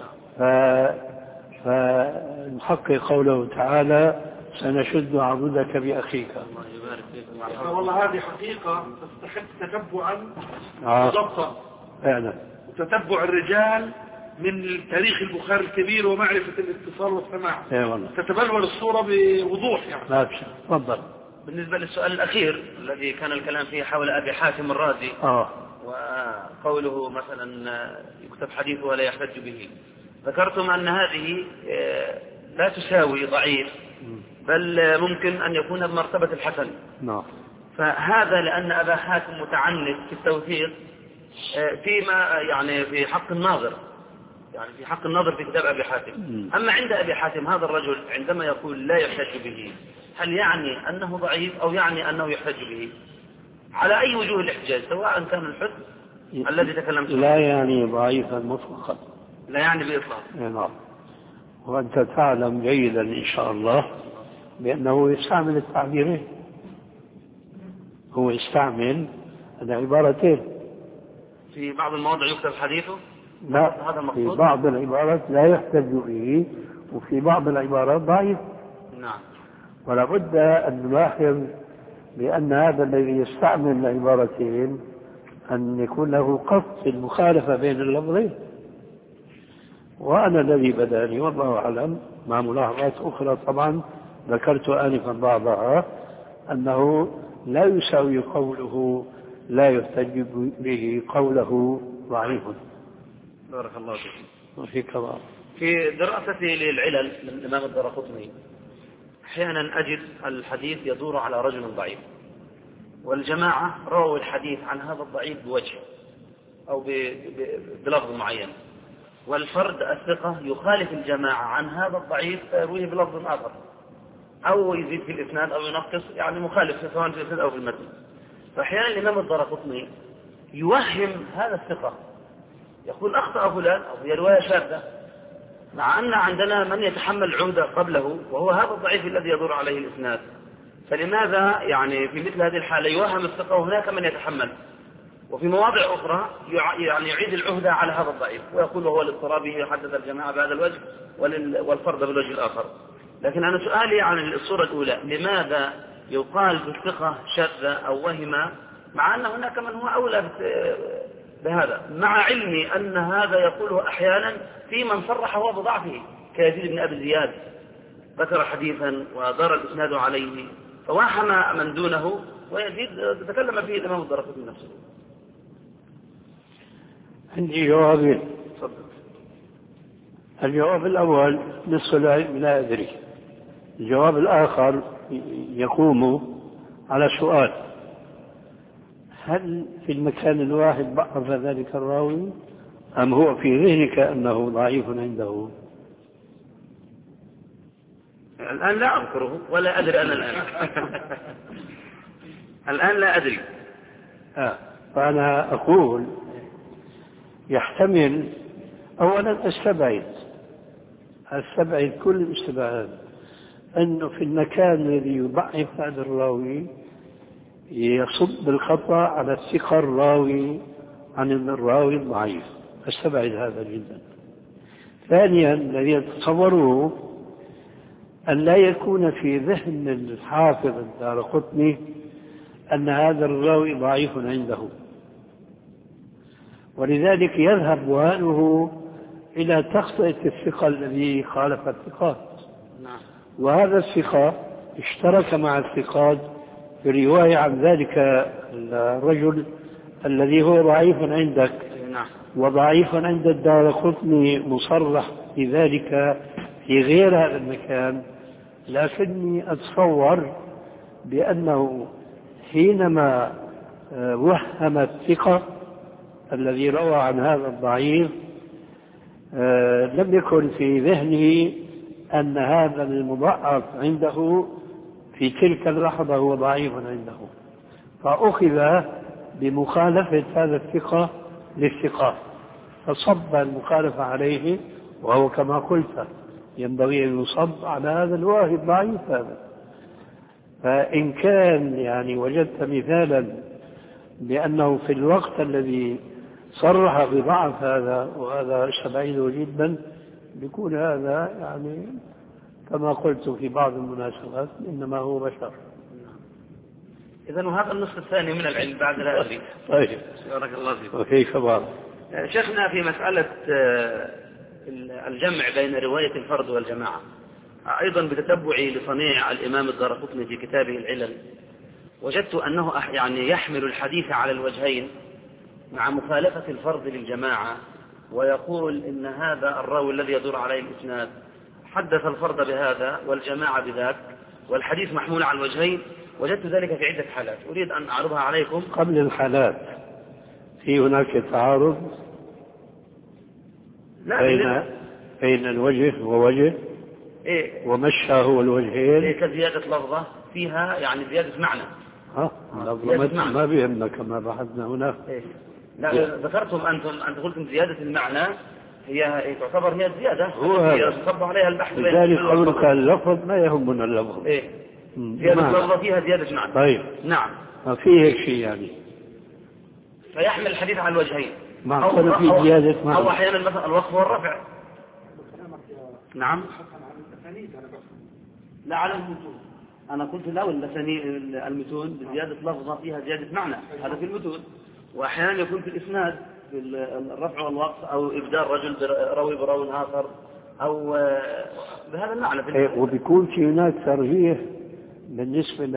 [SPEAKER 3] فنحقق قوله تعالى سنشد عضدك بأخيك.
[SPEAKER 1] والله هذه حقيقة تستحق تتبعا
[SPEAKER 3] آه.
[SPEAKER 1] وضبطا
[SPEAKER 3] فعلا،
[SPEAKER 1] وتتبع الرجال من تاريخ البخاري الكبير ومعرفة الاتصال والسماع. تتبلور الصورة بوضوح يعني.
[SPEAKER 3] لا تفضل.
[SPEAKER 2] بالنسبة للسؤال الأخير الذي كان الكلام فيه حول أبي حاتم الرازي
[SPEAKER 3] آه.
[SPEAKER 2] وقوله مثلا يكتب حديثه ولا يحتج به، ذكرتم أن هذه لا تساوي ضعيف، بل ممكن أن يكون بمرتبة الحسن.
[SPEAKER 3] نعم.
[SPEAKER 2] فهذا لأن أبا حاتم متعنت في التوثيق فيما يعني في حق الناظر، يعني في حق الناظر في كتاب أبي حاتم. أما عند أبي حاتم هذا الرجل عندما يقول لا يحتج به، هل يعني أنه ضعيف أو يعني أنه يحتج به؟ على أي وجوه الاحتجاج، سواء كان الحسن الذي تكلمت عنه.
[SPEAKER 3] لا يعني ضعيفا مطلقا،
[SPEAKER 2] لا يعني بإطلاق.
[SPEAKER 3] نعم. وأنت تعلم جيدا إن شاء الله بأنه يستعمل التعبيرين، هو يستعمل العبارتين.
[SPEAKER 2] في بعض المواضع يكتب حديثه،
[SPEAKER 3] لا
[SPEAKER 2] هذا
[SPEAKER 3] في بعض العبارات لا يحتج به، وفي بعض العبارات ضعيف.
[SPEAKER 2] نعم.
[SPEAKER 3] ولا بد أن نلاحظ بأن هذا الذي يستعمل العبارتين أن يكون له قصد في المخالفة بين اللفظين. وأنا الذي بدأني والله أعلم مع ملاحظات أخرى طبعا ذكرت آنفا بعضها، أنه لا يساوي قوله لا يحتج به قوله ضعيف.
[SPEAKER 2] بارك الله فيك.
[SPEAKER 3] وفيك الله.
[SPEAKER 2] في دراستي للعلل من الإمام الدارقطني أحيانا أجد الحديث يدور على رجل ضعيف، والجماعة رووا الحديث عن هذا الضعيف بوجه أو بلفظ معين، والفرد الثقة يخالف الجماعة عن هذا الضعيف فيرويه بلفظ آخر، أو يزيد في الإسناد أو ينقص، يعني مخالف سواء في الإسناد أو في المتن. فأحيانا الإمام الدارقطني يوهم هذا الثقة، يقول أخطأ فلان أو هي رواية شاذة، مع أن عندنا من يتحمل العهدة قبله وهو هذا الضعيف الذي يدور عليه الإسناد. فلماذا يعني في مثل هذه الحالة يوهم الثقة وهناك من يتحمل، وفي مواضع أخرى يعني يعيد العهدة على هذا الضعيف ويقول وهو الاضطرابي يحدث الجماعة بهذا الوجه والفرد بالوجه الآخر. لكن أنا سؤالي عن الصورة الأولى، لماذا يقال بالثقة شاذة أو وهمة مع أن هناك من هو أولى بهذا، مع علمي أن هذا يقوله أحيانا في من صرح هو بضعفه كيزيد بن أبي زياد، ذكر حديثا ودار الإسناد عليه فواحم من دونه، ويزيد تكلم فيه الإمام الدارقطني نفسه.
[SPEAKER 3] عندي جوابين. الجواب الأول نصف العلم لا أدري، الجواب الآخر يقوم على سؤال: هل في المكان الواحد ضعف ذلك الراوي أم هو في ذهنك أنه ضعيف عنده؟
[SPEAKER 2] الآن لا أذكره ولا أدري أنا الآن. الآن لا أدري.
[SPEAKER 3] آه. فأنا أقول يحتمل أولا استبعد استبعد كل الاستبعاد أنه في المكان الذي يضعف هذا الراوي يصب الخطأ على الثقة الراوي عن الراوي الضعيف، استبعد هذا جدا. ثانيا الذي يتصوره أن لا يكون في ذهن الحافظ الدارقطني أن هذا الراوي ضعيف عنده، ولذلك يذهب وهنه إلى تخطئة الثقة الذي خالف الثقات. وهذا الثقة اشترك مع الثقات في رواية عن ذلك الرجل الذي هو ضعيف عندك وضعيف عند الدارقطني مصرح بذلك في غير هذا المكان. لكني أتصور بأنه حينما وهم الثقة الذي روى عن هذا الضعيف لم يكن في ذهنه أن هذا المضعف عنده في تلك اللحظة هو ضعيف عنده، فأخذ بمخالفة هذا الثقة للثقات فصب المخالفة عليه، وهو كما قلت ينبغي أن يصب على هذا الواحد ضعيف هذا. فإن كان يعني وجدت مثالا بأنه في الوقت الذي صرح بضعف هذا وهذا استبعده جدا بيكون هذا يعني كما قلت في بعض المناسبات إنما هو بشر.
[SPEAKER 2] إذن وهذا النصف الثاني من العلم بعد لا أدري.
[SPEAKER 3] طيب
[SPEAKER 2] بارك الله فيك.
[SPEAKER 3] وكيف بعض
[SPEAKER 2] شيخنا في مسألة الجمع بين رواية الفرد والجماعة، أيضا بتتبعي لصنيع الإمام الدارقطني في كتابه العلل وجدت أنه يعني يحمل الحديث على الوجهين مع مخالفة الفرد للجماعة، ويقول إن هذا الراوي الذي يدور عليه الإسناد حدث الفرد بهذا والجماعة بذاك، والحديث محمول على الوجهين. وجدت ذلك في عدة حالات أريد أن أعرضها عليكم.
[SPEAKER 3] قبل الحالات في هناك تعارض بين بين الوجه ووجه
[SPEAKER 2] إيه؟
[SPEAKER 3] ومشى هو الوجهين
[SPEAKER 2] إيه كزيادة لفظة فيها يعني زيادة معنى.
[SPEAKER 3] ها لفظة ما بيهمنا كما بحثنا هنا.
[SPEAKER 2] إيه؟ لا ذكرتم أنتم أنت قلتم زيادة المعنى هي تعتبر هي الزيادة هي تصب عليها البحث.
[SPEAKER 3] لذلك قولك اللفظ ما يهمنا اللفظ.
[SPEAKER 2] إيه؟ زيادة لفظة فيها زيادة معنى.
[SPEAKER 3] طيب
[SPEAKER 2] نعم
[SPEAKER 3] ما في هيك شيء يعني
[SPEAKER 2] فيحمل الحديث على الوجهين
[SPEAKER 3] مع كل في زيادة معنى.
[SPEAKER 2] أو أحيانا مثلا الوقف والرفع. نعم لا على المتون. أنا قلت لا المتون بزيادة لفظة فيها زيادة معنى، هذا في المتون. وأحيانا يكون في الإسناد في الرفع والوقف أو إبدال رجل روي براوي آخر أو بهذا المعنى.
[SPEAKER 3] وبيكون في هناك ترجيح بالنسبة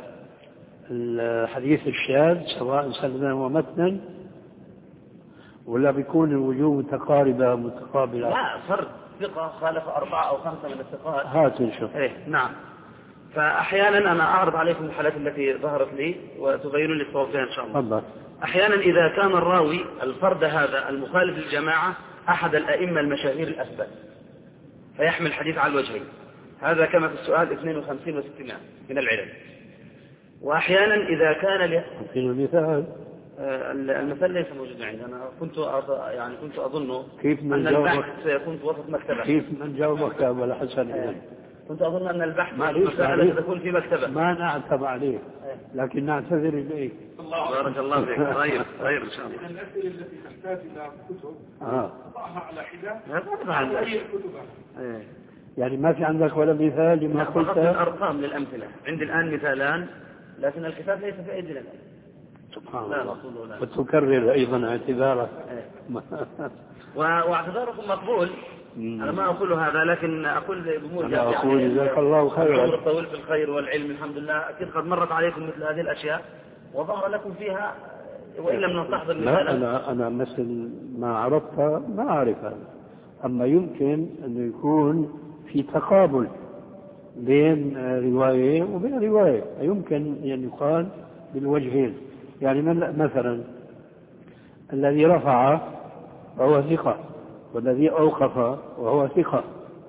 [SPEAKER 3] للحديث الشاذ سواء سندا ومتنا ولا بيكون الوجوه متقاربة متقابلة؟
[SPEAKER 2] لا فرد ثقة خالف أربعة أو خمسة من الثقات.
[SPEAKER 3] هات نشوف.
[SPEAKER 2] إيه نعم. فأحيانا أنا أعرض عليكم الحالات التي ظهرت لي وتبينون لي الصواب فيها إن شاء الله.
[SPEAKER 3] الله.
[SPEAKER 2] أحيانا إذا كان الراوي الفرد هذا المخالف للجماعة أحد الأئمة المشاهير الأثبت فيحمل الحديث على الوجهين، هذا كما في السؤال اثنين وخمسين وستين من العلل. وأحيانا إذا كان ل...
[SPEAKER 3] المثال
[SPEAKER 2] المثال ليس موجودا عندي. أنا كنت أض... يعني كنت أظن
[SPEAKER 3] كيف من
[SPEAKER 2] أن البحث سيكون في وسط مكتبة.
[SPEAKER 3] كيف من جاوبك ولا حسن إيه؟
[SPEAKER 2] كنت أظن أن البحث
[SPEAKER 3] مسألة
[SPEAKER 2] تكون في مكتبة.
[SPEAKER 3] ما نعتب عليه لكن نعتذر إليك.
[SPEAKER 2] بارك الله فيك. طيب طيب إن شاء الله.
[SPEAKER 1] الأسئلة التي تحتاج إلى كتب
[SPEAKER 3] آه.
[SPEAKER 1] ضعها على حدة
[SPEAKER 2] ما
[SPEAKER 1] أي كتبها.
[SPEAKER 3] يعني ما في عندك ولا مثال لما قلت؟
[SPEAKER 2] أرقام للأمثلة عندي الآن مثالان لكن الكتاب ليس في أيدينا الآن.
[SPEAKER 3] سبحان الله. وتكرر أيضا اعتذارك.
[SPEAKER 2] واعتذاركم مقبول. أنا ما أقول هذا لكن أقول بموجب
[SPEAKER 3] أنا أقول
[SPEAKER 2] يعني
[SPEAKER 3] جزاك الله خيرا.
[SPEAKER 2] العمر الطويل في الخير والعلم الحمد لله. أكيد قد مرت عليكم مثل هذه الأشياء وظهر لكم فيها وإن لم نستحضر مثلا.
[SPEAKER 3] لا أنا أنا مثل ما عرفت ما أعرف هذا، أما يمكن أن يكون في تقابل بين رواية وبين رواية، يمكن أن يقال بالوجهين. يعني مثلا الذي رفع وهو ثقة والذي أوقف وهو ثقة،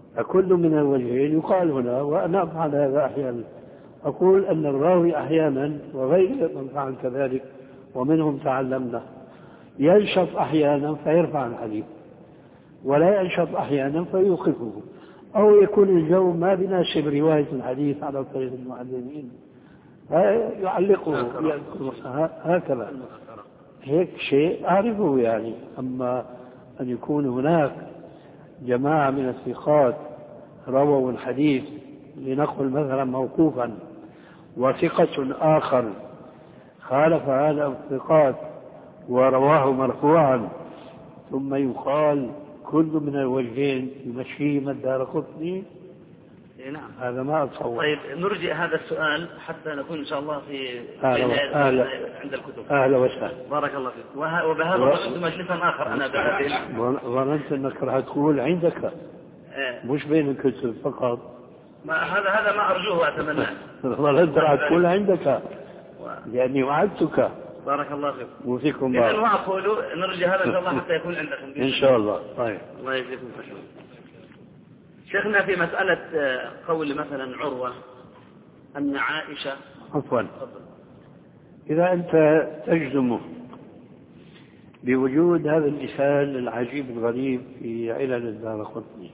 [SPEAKER 3] فكل من الوجهين يقال هنا، وأنا أفعل هذا أحيانا. أقول أن الراوي أحيانا وغير من فعل كذلك ومنهم تعلمنا ينشط أحيانا فيرفع الحديث، ولا ينشط أحيانا فيوقفه، أو يكون الجو ما بناسب رواية الحديث على طريق المعلمين يعلقه هكذا. هيك شيء أعرفه يعني. أما أن يكون هناك جماعة من الثقات رووا الحديث لنقل مثلا موقوفا، وثقة آخر خالف هذا الثقات ورواه مرفوعا، ثم يقال كل من الوجهين يمشيه الدارقطني،
[SPEAKER 2] نعم
[SPEAKER 3] هذا ما أتصور.
[SPEAKER 2] طيب نرجع هذا السؤال حتى نكون إن شاء الله في
[SPEAKER 3] أهلا
[SPEAKER 2] عند الكتب.
[SPEAKER 3] أهلا وسهلا.
[SPEAKER 2] بارك الله فيك. وبهذا قصد مجلسا آخر أنا بعدين.
[SPEAKER 3] ظننت أنك راح تقول عندك مش بين الكتب فقط.
[SPEAKER 2] ما هذا هذا ما أرجوه وأتمناه.
[SPEAKER 3] ظننت راح تقول عندك لأني وعدتك.
[SPEAKER 2] بارك الله فيك.
[SPEAKER 3] وفيكم
[SPEAKER 2] بارك. إذن وأقول نرجع هذا إن شاء الله حتى يكون عندكم.
[SPEAKER 3] إن شاء الله. طيب.
[SPEAKER 2] الله يجزيكم خير. شيخنا في مسألة قول مثلا عروة أن عائشة.
[SPEAKER 3] عفوا. إذا أنت تجزم بوجود هذا المثال العجيب الغريب في علل الدارقطني،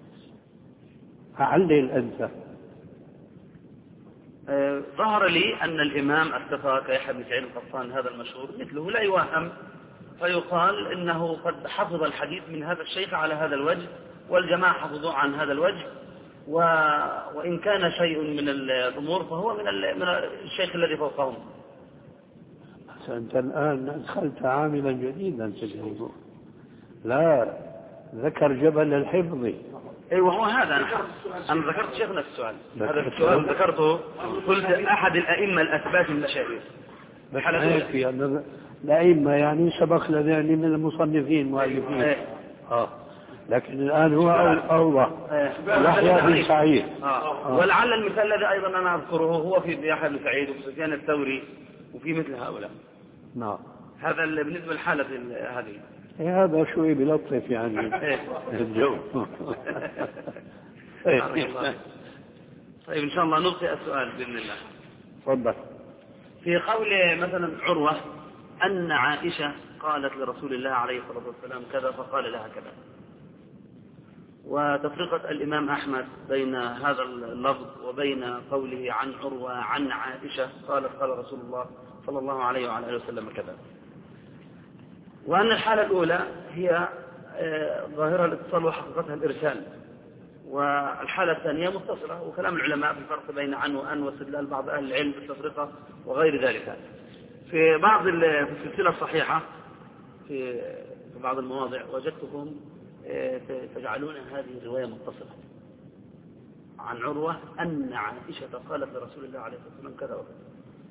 [SPEAKER 3] فعلل أنت.
[SPEAKER 2] أه ظهر لي أن الإمام الثقة كيحيى بن سعيد القطان هذا المشهور مثله لا يوهم، فيقال إنه قد حفظ الحديث من هذا الشيخ على هذا الوجه، والجماعة حفظوا عن هذا الوجه، و... وإن كان شيء من الأمور فهو من, ال... من الشيخ الذي فوقهم.
[SPEAKER 3] أنت الآن أدخلت عاملا جديدا في الموضوع. لا ذكر جبل الحفظ.
[SPEAKER 2] أيوة هو هذا. أنا, أنا ذكرت شيخنا في السؤال. هذا السؤال ذكرته، قلت أحد الأئمة الأثبات المشاهير.
[SPEAKER 3] في أن الأئمة يعني سبق لنا من المصنفين مؤلفين.
[SPEAKER 2] ايه.
[SPEAKER 3] آه. لكن الآن هو أوضح. يحيى بن سعيد.
[SPEAKER 2] آه. ولعل المثال الذي أيضا أنا أذكره هو في يحيى بن سعيد وسفيان الثوري وفي مثل هؤلاء.
[SPEAKER 3] نعم.
[SPEAKER 2] هذا بالنسبة للحالة هذه.
[SPEAKER 3] إيه هذا شوي بلطف يعني. الجو.
[SPEAKER 2] طيب إن شاء الله نلقي السؤال بإذن الله.
[SPEAKER 3] تفضل.
[SPEAKER 2] في قول مثلا عروة أن عائشة قالت لرسول الله عليه الصلاة والسلام كذا فقال لها كذا، وتفرقة الإمام أحمد بين هذا اللفظ وبين قوله عن عروة عن عائشة قالت قال رسول الله صلى الله عليه وعلى آله وسلم كذا، وأن الحالة الأولى هي ظاهرة الاتصال وحقيقتها الإرسال، والحالة الثانية متصلة، وكلام العلماء في الفرق بين عن وأن واستدلال بعض أهل العلم بالتفرقة وغير ذلك. في بعض في السلسلة الصحيحة في بعض المواضع وجدتكم تجعلون هذه الرواية متصلة عن عروة أن عائشة قالت لرسول الله عليه الصلاة والسلام كذا وكذا،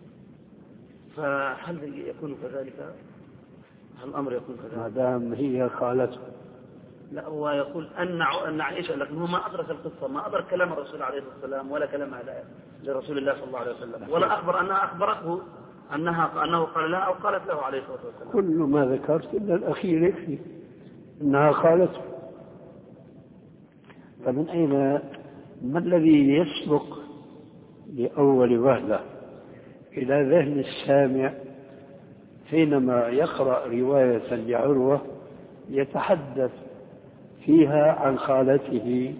[SPEAKER 2] فهل يكون كذلك؟ هل الأمر يكون كذلك؟
[SPEAKER 3] ما دام هي قالته.
[SPEAKER 2] لا هو يقول أن أن عائشة، لكن هو ما أدرك القصة، ما أدرك كلام الرسول عليه الصلاة والسلام ولا كلام لرسول الله صلى الله عليه وسلم، ولا أخبر أنها أخبرته أنها أنه قال لها أو قالت له عليه الصلاة والسلام.
[SPEAKER 3] كل ما ذكرت إلا الأخير يكفي أنها قالته. فمن أين ما الذي يسبق لأول وهلة إلى ذهن السامع حينما يقرأ رواية لعروة يتحدث فيها عن خالته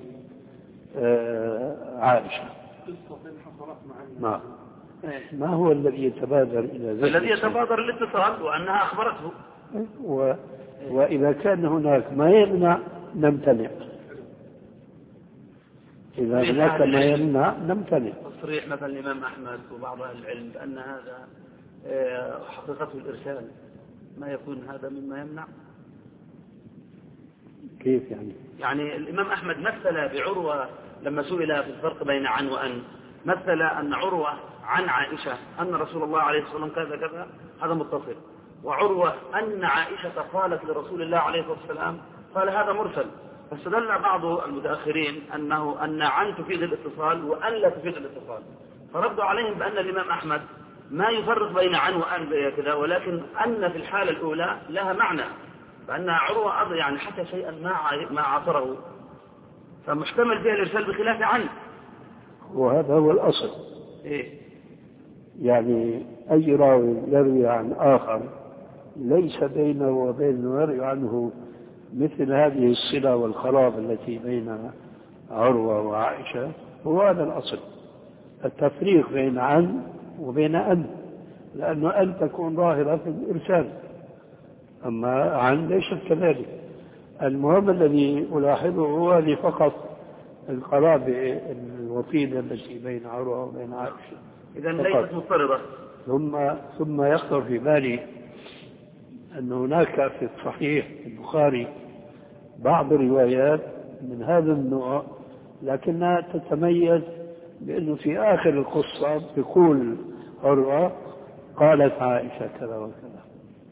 [SPEAKER 3] عائشة؟ ما ما هو الذي يتبادر إلى ذهن؟
[SPEAKER 2] الذي يتبادر الاتصال وأنها أخبرته.
[SPEAKER 3] و... وإذا كان هناك ما يمنع نمتنع، إذا هناك ما يمنع نمتنع.
[SPEAKER 2] تصريح مثلا الإمام أحمد وبعض أهل العلم بأن هذا حقيقته الإرسال، ما يكون هذا مما يمنع؟
[SPEAKER 3] كيف يعني؟
[SPEAKER 2] يعني الإمام أحمد مثل بعروة لما سئل في الفرق بين عن وأن، مثل أن عروة عن عائشة أن رسول الله عليه الصلاة والسلام كذا كذا، هذا متصل، وعروة أن عائشة قالت لرسول الله عليه الصلاة والسلام قال هذا مرسل. فاستدل بعض المتأخرين أنه أن عن تفيد الاتصال وأن لا تفيد الاتصال، فردوا عليهم بأن الإمام أحمد ما يفرق بين عن وأن كذا، ولكن أن في الحالة الأولى لها معنى، بأن عروة يعني حتى شيئا ما ما عاصره فمحتمل فيها الإرسال بخلاف عنه.
[SPEAKER 3] وهذا هو الأصل.
[SPEAKER 2] إيه؟
[SPEAKER 3] يعني أي راوي يروي عن آخر ليس بينه وبين يروي عنه مثل هذه الصلة والقرابة التي بين عروة وعائشة، هو هذا الأصل. التفريق بين عن وبين أن، لأنه أن تكون ظاهرة في الإرسال، أما عن ليست كذلك. المهم الذي ألاحظه هو هذه فقط القرابة الوطيدة التي بين عروة وبين عائشة،
[SPEAKER 2] إذا ليست مضطردة.
[SPEAKER 3] ثم ثم يخطر في بالي أن هناك في الصحيح البخاري بعض الروايات من هذا النوع، لكنها تتميز بأنه في آخر القصة بيقول عروة قالت عائشة كذا وكذا.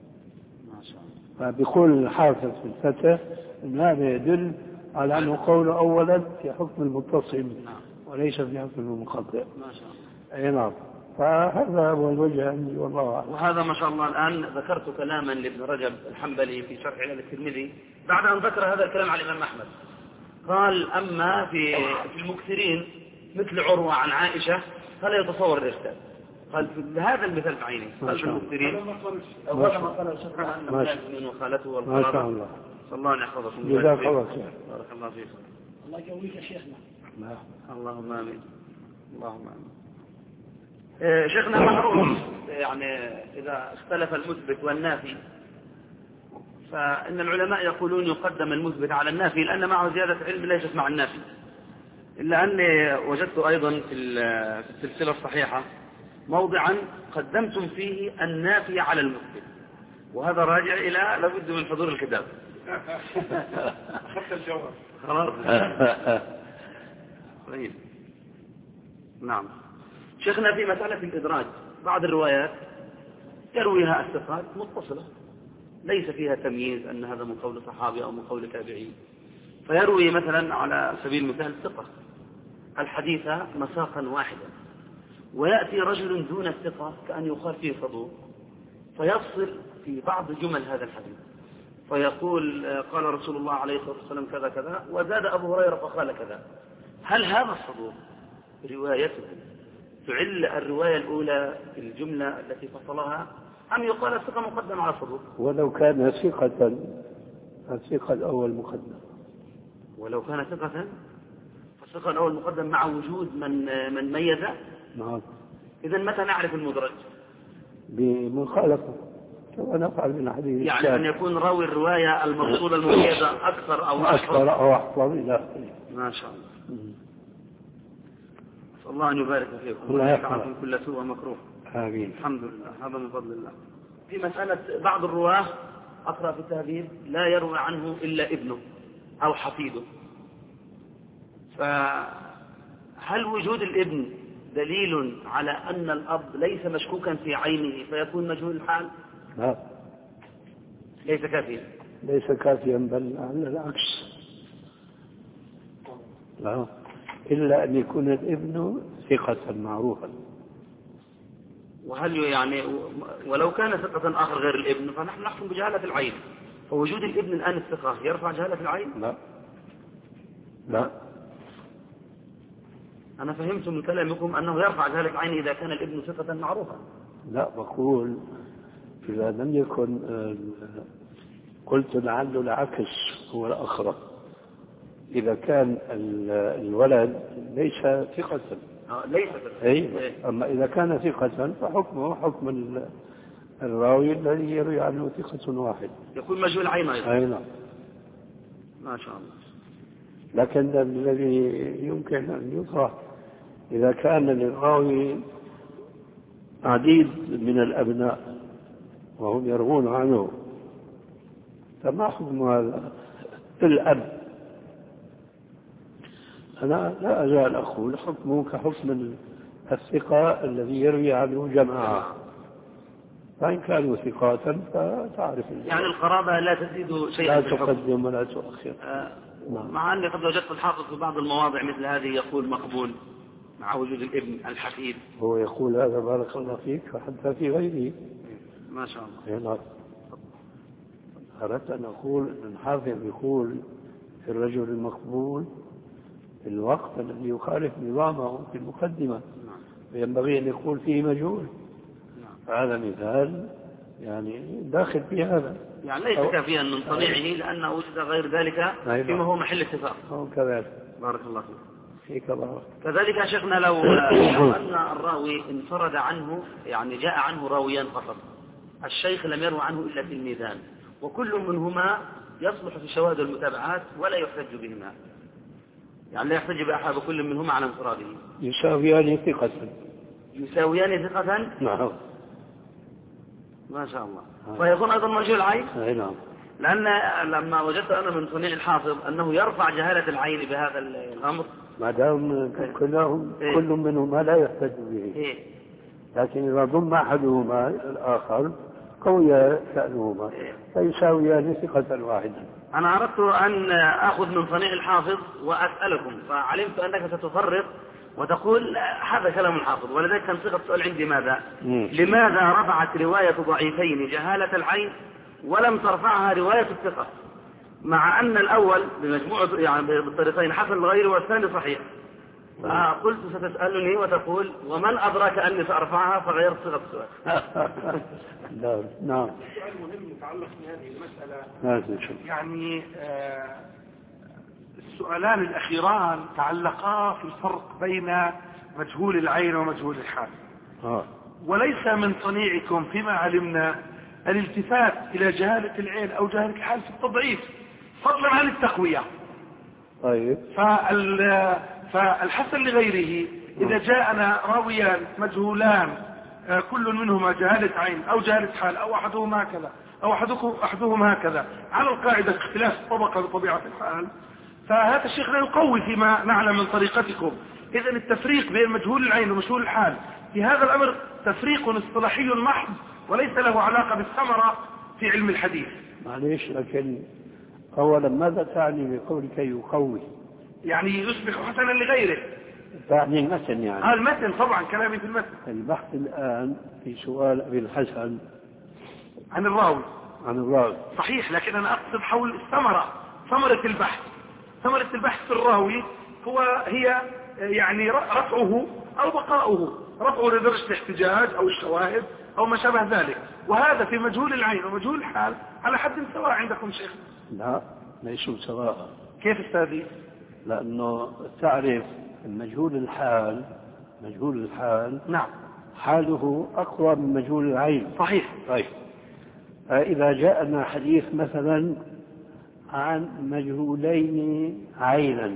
[SPEAKER 3] فبيقول الحافظ في الفتح أن هذا يدل على أنه قول أولا في حكم المتصل وليس في حكم المنقطع.
[SPEAKER 2] ما شاء الله.
[SPEAKER 3] أي نعم. فهذا هو الوجه عندي والله أعلم.
[SPEAKER 2] وهذا ما شاء الله. الآن ذكرت كلاما لابن رجب الحنبلي في شرح علل الترمذي بعد أن ذكر هذا الكلام على الإمام أحمد، قال أما في في المكثرين مثل عروة عن عائشة فلا يتصور الإرسال. قال في هذا المثال بعينه، قال في المكثرين أو هذا ما قال شرحه أن من وخالته والقرابة.
[SPEAKER 3] ما شاء الله.
[SPEAKER 2] صلى الله عليه يحفظكم.
[SPEAKER 3] جزاك الله خير.
[SPEAKER 2] بارك الله فيكم.
[SPEAKER 4] الله يقويك يا شيخنا.
[SPEAKER 2] اللهم آمين. اللهم آمين. شيخنا معروف يعني إذا اختلف المثبت والنافي فإن العلماء يقولون يقدم المثبت على النافي لأن معه زيادة علم ليست مع النافي، إلا أني وجدت أيضا في السلسلة الصحيحة موضعا قدمتم فيه النافي على المثبت، وهذا راجع إلى لابد من حضور الكتاب.
[SPEAKER 1] أخذت الجواب
[SPEAKER 2] خلاص. طيب. نعم. شيخنا في مسألة الإدراج بعض الروايات يرويها الثقات متصلة ليس فيها تمييز أن هذا من قول صحابي أو من قول تابعي، فيروي مثلا على سبيل المثال الثقة الحديث مساقا واحدا، ويأتي رجل دون الثقة كأن يقال فيه صدوق فيفصل في بعض جمل هذا الحديث فيقول قال رسول الله عليه الصلاة والسلام كذا كذا وزاد أبو هريرة فقال كذا. هل هذا الصدوق روايته تعل الرواية الأولى في الجملة التي فصلها أم يقال الثقة مقدم على الصدوق؟
[SPEAKER 3] ولو كان ثقة الثقة الأول مقدم.
[SPEAKER 2] ولو كان ثقة فالثقة الأول مقدم مع وجود من من ميزه.
[SPEAKER 3] نعم.
[SPEAKER 2] إذا متى نعرف المدرج؟
[SPEAKER 3] بمخالفة كما نفعل من حديث
[SPEAKER 2] يعني أن يكون راوي الرواية المفصولة المميزة أكثر أو
[SPEAKER 3] أكثر أو أحفظ إلى
[SPEAKER 2] ما شاء الله. صلى الله أن يبارك فيكم
[SPEAKER 3] الله يحفظكم
[SPEAKER 2] كل سوء ومكروه.
[SPEAKER 3] آمين.
[SPEAKER 2] الحمد لله. هذا من فضل الله. في مسألة بعض الرواه أقرأ في التهذيب لا يروي عنه إلا ابنه أو حفيده، فهل وجود الابن دليل على أن الأب ليس مشكوكا في عينه فيكون مجهول الحال؟
[SPEAKER 3] لا
[SPEAKER 2] ليس كافيا.
[SPEAKER 3] ليس كافيا بل على العكس. لا إلا أن يكون الابن ثقة معروفا.
[SPEAKER 2] وهل يعني ولو كان ثقة آخر غير الابن فنحن نحكم بجهالة العين، فوجود الابن الآن الثقة يرفع جهالة العين؟
[SPEAKER 3] لا لا
[SPEAKER 2] أنا فهمت من كلامكم أنه يرفع جهالة العين إذا كان الابن ثقة معروفا.
[SPEAKER 3] لا بقول إذا لم يكن قلت لعل العكس هو الأخرى، إذا كان الولد ليس ثقة
[SPEAKER 2] ليس
[SPEAKER 3] أي، أما إذا كان ثقة فحكمه حكم الراوي الذي يروي عنه ثقة واحد
[SPEAKER 2] يكون مجهول عين أيضا.
[SPEAKER 3] أي نعم.
[SPEAKER 2] ما شاء الله.
[SPEAKER 3] لكن الذي يمكن أن يطرح إذا كان للراوي عديد من الأبناء وهم يروون عنه فما حكم هذا الأب؟ أنا لا أزال أقول حكمه كحكم الثقة الذي يروي عنه جماعة، فإن كانوا ثقات فتعرف
[SPEAKER 2] يعني القرابة لا تزيد شيئا،
[SPEAKER 3] لا تقدم ولا تؤخر.
[SPEAKER 2] آه مع أني قد وجدت الحافظ في بعض المواضع مثل هذه يقول مقبول مع وجود الابن الحفيد.
[SPEAKER 3] هو يقول هذا بارك الله فيك وحتى في غيره.
[SPEAKER 2] ما شاء الله.
[SPEAKER 3] هنا أردت أن أقول أن الحافظ يقول في الرجل المقبول الوقت الذي يخالف نظامه في المقدمة، وينبغي أن يكون فيه مجهول. هذا مثال يعني داخل في هذا،
[SPEAKER 2] يعني ليس كافيا من صنيعه لأنه وجد غير ذلك فيما هو محل اتفاق.
[SPEAKER 3] كذلك.
[SPEAKER 2] بارك الله فيك.
[SPEAKER 3] فيك الله.
[SPEAKER 2] كذلك يا شيخنا لو أن الراوي انفرد عنه، يعني جاء عنه راويان فقط، الشيخ لم يروى عنه إلا في الميزان، وكل منهما يصلح في شواهد المتابعات ولا يحتج بهما، يعني لا يحتج بأحد كل منهما على انفراده.
[SPEAKER 3] يساويان ثقة.
[SPEAKER 2] يساويان ثقة.
[SPEAKER 3] نعم.
[SPEAKER 2] ما شاء الله. فيكون أيضا مجهول العين.
[SPEAKER 3] نعم.
[SPEAKER 2] لأن لما وجدت أنا من صنيع الحافظ أنه يرفع جهالة العين بهذا الأمر،
[SPEAKER 3] ما دام كلهم إيه؟ كل منهما لا يحتج به. إيه؟ لكن إذا ضم أحدهما الآخر قوي شأنهما إيه؟ فيساويان ثقة واحدة.
[SPEAKER 2] أنا أردت أن أخذ من صنيع الحافظ وأسألكم، فعلمت أنك ستفرق وتقول هذا كلام الحافظ، ولذلك كان صيغة السؤال عندي ماذا؟ مم. لماذا رفعت رواية ضعيفين جهالة العين ولم ترفعها رواية الثقة، مع أن الأول بمجموعة يعني بالطريقين حسن الغير والثاني صحيح؟ فقلت ستسألني وتقول ومن أدرك أني سأرفعها فغيرت صيغة السؤال.
[SPEAKER 3] لا نعم.
[SPEAKER 1] سؤال مهم يتعلق بهذه المسألة. يعني آه السؤالان الأخيران تعلقا في الفرق بين مجهول العين ومجهول الحال. آه. وليس من صنيعكم فيما علمنا الالتفات إلى جهالة العين أو جهالة الحال في التضعيف فضلا عن التقوية.
[SPEAKER 3] طيب.
[SPEAKER 1] فالحسن لغيره إذا جاءنا راويان مجهولان كل منهما جهالة عين أو جهالة حال أو أحدهما هكذا أو أحدهما هكذا على القاعدة اختلاف الطبقة بطبيعة الحال، فهذا الشيخ لا يقوي فيما نعلم من طريقتكم. إذن التفريق بين مجهول العين ومجهول الحال في هذا الأمر تفريق اصطلاحي محض وليس له علاقة بالثمرة في علم الحديث.
[SPEAKER 3] معليش، لكن أولا ماذا تعني بقولك يقوي؟
[SPEAKER 1] يعني يصبح حسنا لغيره.
[SPEAKER 3] تعني المتن يعني؟
[SPEAKER 1] آه المتن طبعا، كلامي في المتن.
[SPEAKER 3] البحث الآن في سؤال أبي الحسن
[SPEAKER 1] عن الراوي.
[SPEAKER 3] عن الراوي
[SPEAKER 1] صحيح، لكن أنا أقصد حول الثمرة، ثمرة البحث. ثمرة البحث في الراوي هو هي يعني رفعه أو بقاؤه، رفعه لدرجة الاحتجاج أو الشواهد أو ما شابه ذلك، وهذا في مجهول العين ومجهول الحال على حد سواء عندكم شيخ؟
[SPEAKER 3] لا ليسوا سواء.
[SPEAKER 1] كيف استاذي؟
[SPEAKER 3] لأنه تعرف مجهول الحال، مجهول الحال
[SPEAKER 1] نعم
[SPEAKER 3] حاله أقوى من مجهول العين.
[SPEAKER 1] صحيح.
[SPEAKER 3] طيب إذا جاءنا حديث مثلا عن مجهولين عينا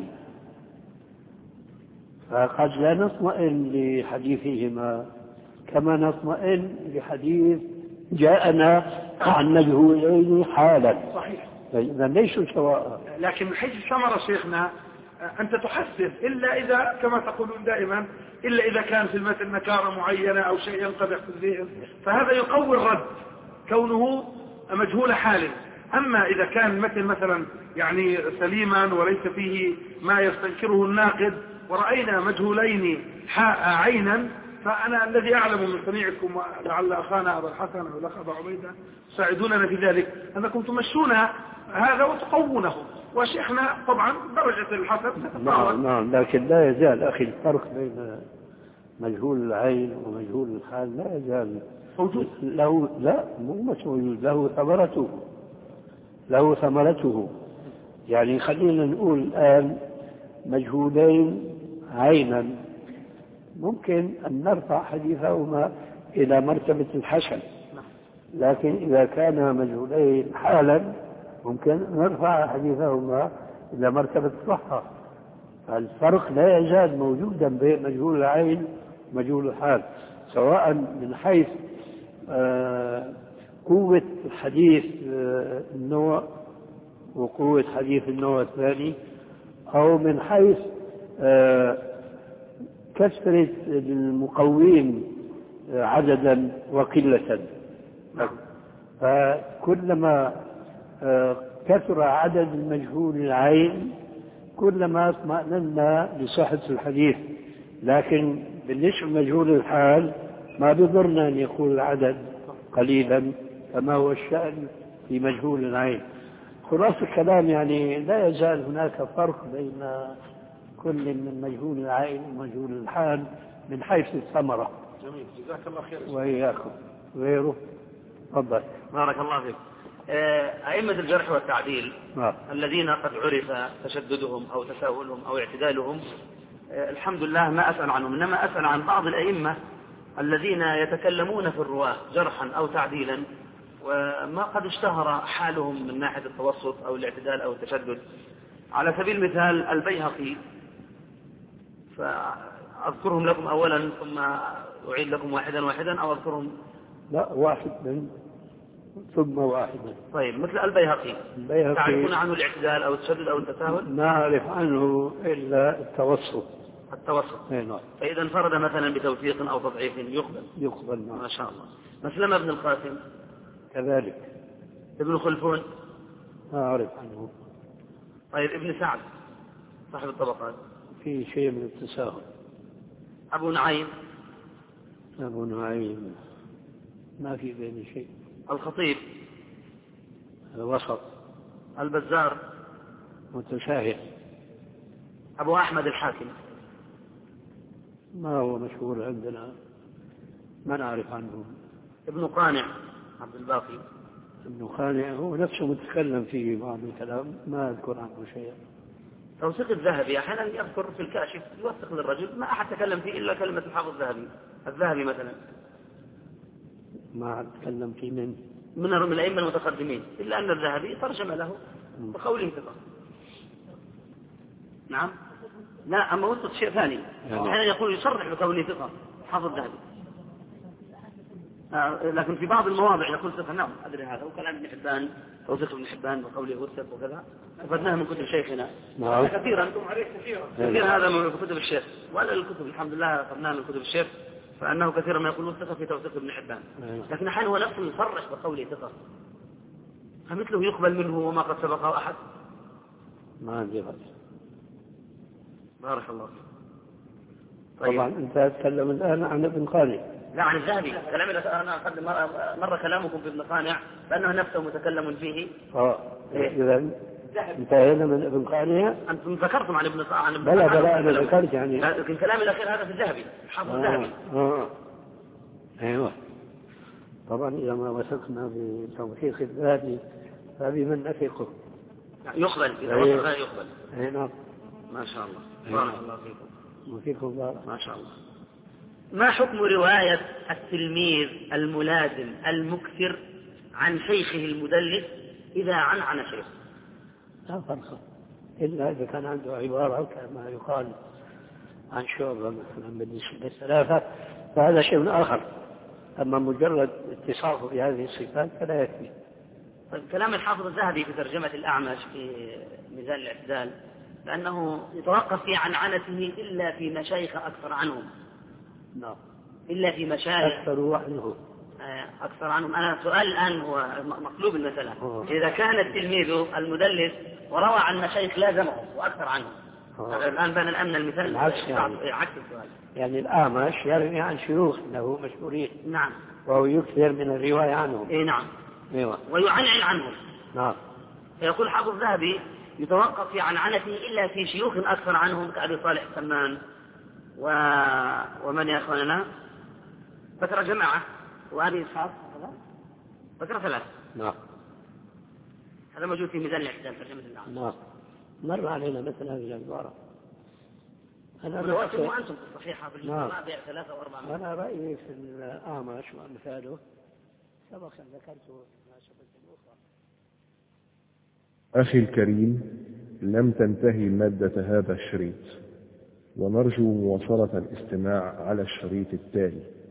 [SPEAKER 3] فقد لا نطمئن لحديثهما كما نطمئن لحديث جاءنا عن مجهولين حالا.
[SPEAKER 1] صحيح.
[SPEAKER 3] إذا ليسوا سواء.
[SPEAKER 1] لكن من حيث الثمرة شيخنا أنت تحسن إلا إذا كما تقولون دائما إلا إذا كان في المتن نكارة معينة أو شيء ينقدح في الذهن، فهذا يقوي الرد كونه مجهول حال. أما إذا كان المتن مثلا يعني سليما وليس فيه ما يستنكره الناقد ورأينا مجهولين عينا، فأنا الذي أعلم من صنيعكم ولعل أخانا أبا الحسن أو الأخ أبا عبيدة ساعدوننا في ذلك أنكم تمشون هذا وتقوونه، وشيخنا طبعا درجة الحسن.
[SPEAKER 3] نعم نعم، لكن لا يزال أخي الفرق بين مجهول العين ومجهول الحال لا يزال
[SPEAKER 1] موجود.
[SPEAKER 3] له لا مو مش موجود، له ثمرته، له ثمرته. يعني خلينا نقول الآن مجهولين عينا ممكن أن نرفع حديثهما إلى مرتبة الحسن، لكن إذا كان مجهولين حالا ممكن نرفع حديثهما إلى مرتبة الصحة. فالفرق لا يزال موجودا بين مجهول العين ومجهول الحال، سواء من حيث آه قوة حديث آه النوع وقوة حديث النوع الثاني، أو من حيث آه كثرة المقوين آه عددا وقلة. فكلما آه كثر عدد المجهول العين كلما اطمأننا لصحة الحديث. لكن بالنسبة لمجهول الحال ما بضرنا أن يكون العدد قليلا كما هو الشأن في مجهول العين. خلاص الكلام يعني لا يزال هناك فرق بين كل من مجهول العائل ومجهول الحال من حيث الثمرة.
[SPEAKER 1] جميل، جزاك الله خير.
[SPEAKER 3] وإياكم. غيره تفضل.
[SPEAKER 2] بارك الله فيك. أئمة الجرح والتعديل
[SPEAKER 3] نعم.
[SPEAKER 2] الذين قد عرف تشددهم أو تساهلهم أو اعتدالهم، الحمد لله ما أسأل عنهم، إنما أسأل عن بعض الأئمة الذين يتكلمون في الرواة جرحا أو تعديلا وما قد اشتهر حالهم من ناحية التوسط أو الاعتدال أو التشدد. على سبيل المثال البيهقي، فأذكرهم لكم أولا ثم أعيد لكم واحدا واحدا أو أذكرهم؟
[SPEAKER 3] لا، واحدا ثم واحدا.
[SPEAKER 2] طيب، مثل البيهقي, البيهقي تعرفون عنه الاعتدال أو التشدد أو التساهل؟
[SPEAKER 3] ما أعرف عنه إلا التوسط.
[SPEAKER 2] التوسط.
[SPEAKER 3] نعم.
[SPEAKER 2] فإذا انفرد مثلا بتوثيق أو تضعيف يقبل.
[SPEAKER 3] يقبل. نعم.
[SPEAKER 2] ما شاء الله. مسلمة بن القاسم
[SPEAKER 3] كذلك.
[SPEAKER 2] ابن خلفون
[SPEAKER 3] ما أعرف عنه.
[SPEAKER 2] طيب، ابن سعد صاحب الطبقات
[SPEAKER 3] في شيء من التساهل.
[SPEAKER 2] أبو نعيم
[SPEAKER 3] أبو نعيم ما في بين شيء.
[SPEAKER 2] الخطيب
[SPEAKER 3] الوسط.
[SPEAKER 2] البزار
[SPEAKER 3] متشاهد.
[SPEAKER 2] أبو أحمد الحاكم
[SPEAKER 3] ما هو مشهور عندنا، ما نعرف عنه.
[SPEAKER 2] ابن قانع عبد الباقي.
[SPEAKER 3] ابن قانع هو نفسه متكلم فيه بعض الكلام، ما أذكر عنه شيئا.
[SPEAKER 2] توثيق الذهبي أحيانا يذكر في الكاشف يوثق للرجل، ما أحد تكلم فيه إلا كلمة الحافظ الذهبي. الذهبي مثلا
[SPEAKER 3] ما أتكلم فيه من
[SPEAKER 2] من الأئمة المتقدمين، إلا أن الذهبي ترجم له بقوله ثقة. نعم. لا، أما وسط شيء ثاني، أحيانا يقول يصرح بقوله ثقة حافظ الذهبي، آه لكن في بعض المواضع يقول ثقة. نعم، أدري هذا، وكلام ابن حبان توثيق ابن حبان بقوله وثق وكذا، أخذناه من كتب شيخنا.
[SPEAKER 3] نعم.
[SPEAKER 2] كثيرا كثير هذا من كتب الشيخ، وهذا الكتب الحمد لله أخذناه من كتب الشيخ، فأنه كثيرا ما يقول وثق في توثيق ابن حبان، لكن أحيانا هو نفسه يصرح بقوله ثقة، فمثله يقبل منه وما قد سبقه أحد.
[SPEAKER 3] ما عندي رأي.
[SPEAKER 2] بارك الله فيك.
[SPEAKER 3] طيب. طبعا أنت تتكلم الآن عن ابن قانع.
[SPEAKER 2] لا، عن الذهبي. كلام أنا أقدم مرة كلامكم في ابن قانع بأنه نفسه متكلم فيه.
[SPEAKER 3] آه إيه؟ إذا انتهينا من ابن قانع.
[SPEAKER 2] أنتم ذكرتم عن ابن قانع.
[SPEAKER 3] بلا بلا أنا ذكرت يعني.
[SPEAKER 2] لكن كلامي الأخير هذا في الذهبي، حافظ
[SPEAKER 3] آه.
[SPEAKER 2] الذهبي.
[SPEAKER 3] آه. أيوة. طبعا إذا ما وثقنا بتوثيق الذهبي فبمن نثقه.
[SPEAKER 2] يقبل إذا وثق يقبل.
[SPEAKER 3] أي نعم.
[SPEAKER 2] ما شاء الله. بارك الله فيكم.
[SPEAKER 3] وفيكم بارك.
[SPEAKER 2] ما شاء الله. ما حكم رواية التلميذ الملازم المكثر عن شيخه المدلس إذا عن عن شيخه؟
[SPEAKER 3] لا فرق، إلا إذا كان عنده عبارة كما يقال عن شعبة مثلا بالنسبة للثلاثة فهذا شيء آخر، أما مجرد اتصافه بهذه الصفات فلا يكفي.
[SPEAKER 2] طيب، كلام الحافظ الذهبي في ترجمة الأعمش في ميزان الاعتدال لأنه يتوقف في عنعنته إلا في مشايخ أكثر عنهم.
[SPEAKER 3] نعم.
[SPEAKER 2] إلا في مشايخ
[SPEAKER 3] أكثر عنه.
[SPEAKER 2] أكثر عنهم. أنا سؤال الآن هو مقلوب المسألة. إذا كان التلميذ المدلس وروى عن مشايخ لازمه وأكثر عنه، الآن بان الأمن المثال
[SPEAKER 3] عكس يعني.
[SPEAKER 2] عكس السؤال.
[SPEAKER 3] يعني الأعمش يروي عن شيوخ له مشهورين.
[SPEAKER 2] نعم.
[SPEAKER 3] وهو يكثر من الرواية عنهم.
[SPEAKER 2] إيه نعم.
[SPEAKER 3] ايوه.
[SPEAKER 2] ويعنعن عنهم.
[SPEAKER 3] نعم.
[SPEAKER 2] فيقول حافظ الذهبي يتوقف في عنعنته إلا في شيوخ أكثر عنهم كأبي صالح السمان و... ومن يا أخواننا ذكر جماعة وأبي إسحاق ذكر ثلاثة.
[SPEAKER 3] نعم.
[SPEAKER 2] هذا موجود في ميزان الاعتدال ترجمة الأعمش.
[SPEAKER 3] نعم. مر علينا مثل هذه العبارة.
[SPEAKER 2] أنا رأيتم أنتم في الصحيحة في
[SPEAKER 3] المابع
[SPEAKER 2] ثلاثة وأربعة.
[SPEAKER 3] أنا رأيي في الأعمش وأمثاله سبق أن ذكرته في مناسبة أخرى.
[SPEAKER 5] أخي الكريم، لم تنتهي مادة هذا الشريط، ونرجو مواصلة الاستماع على الشريط التالي.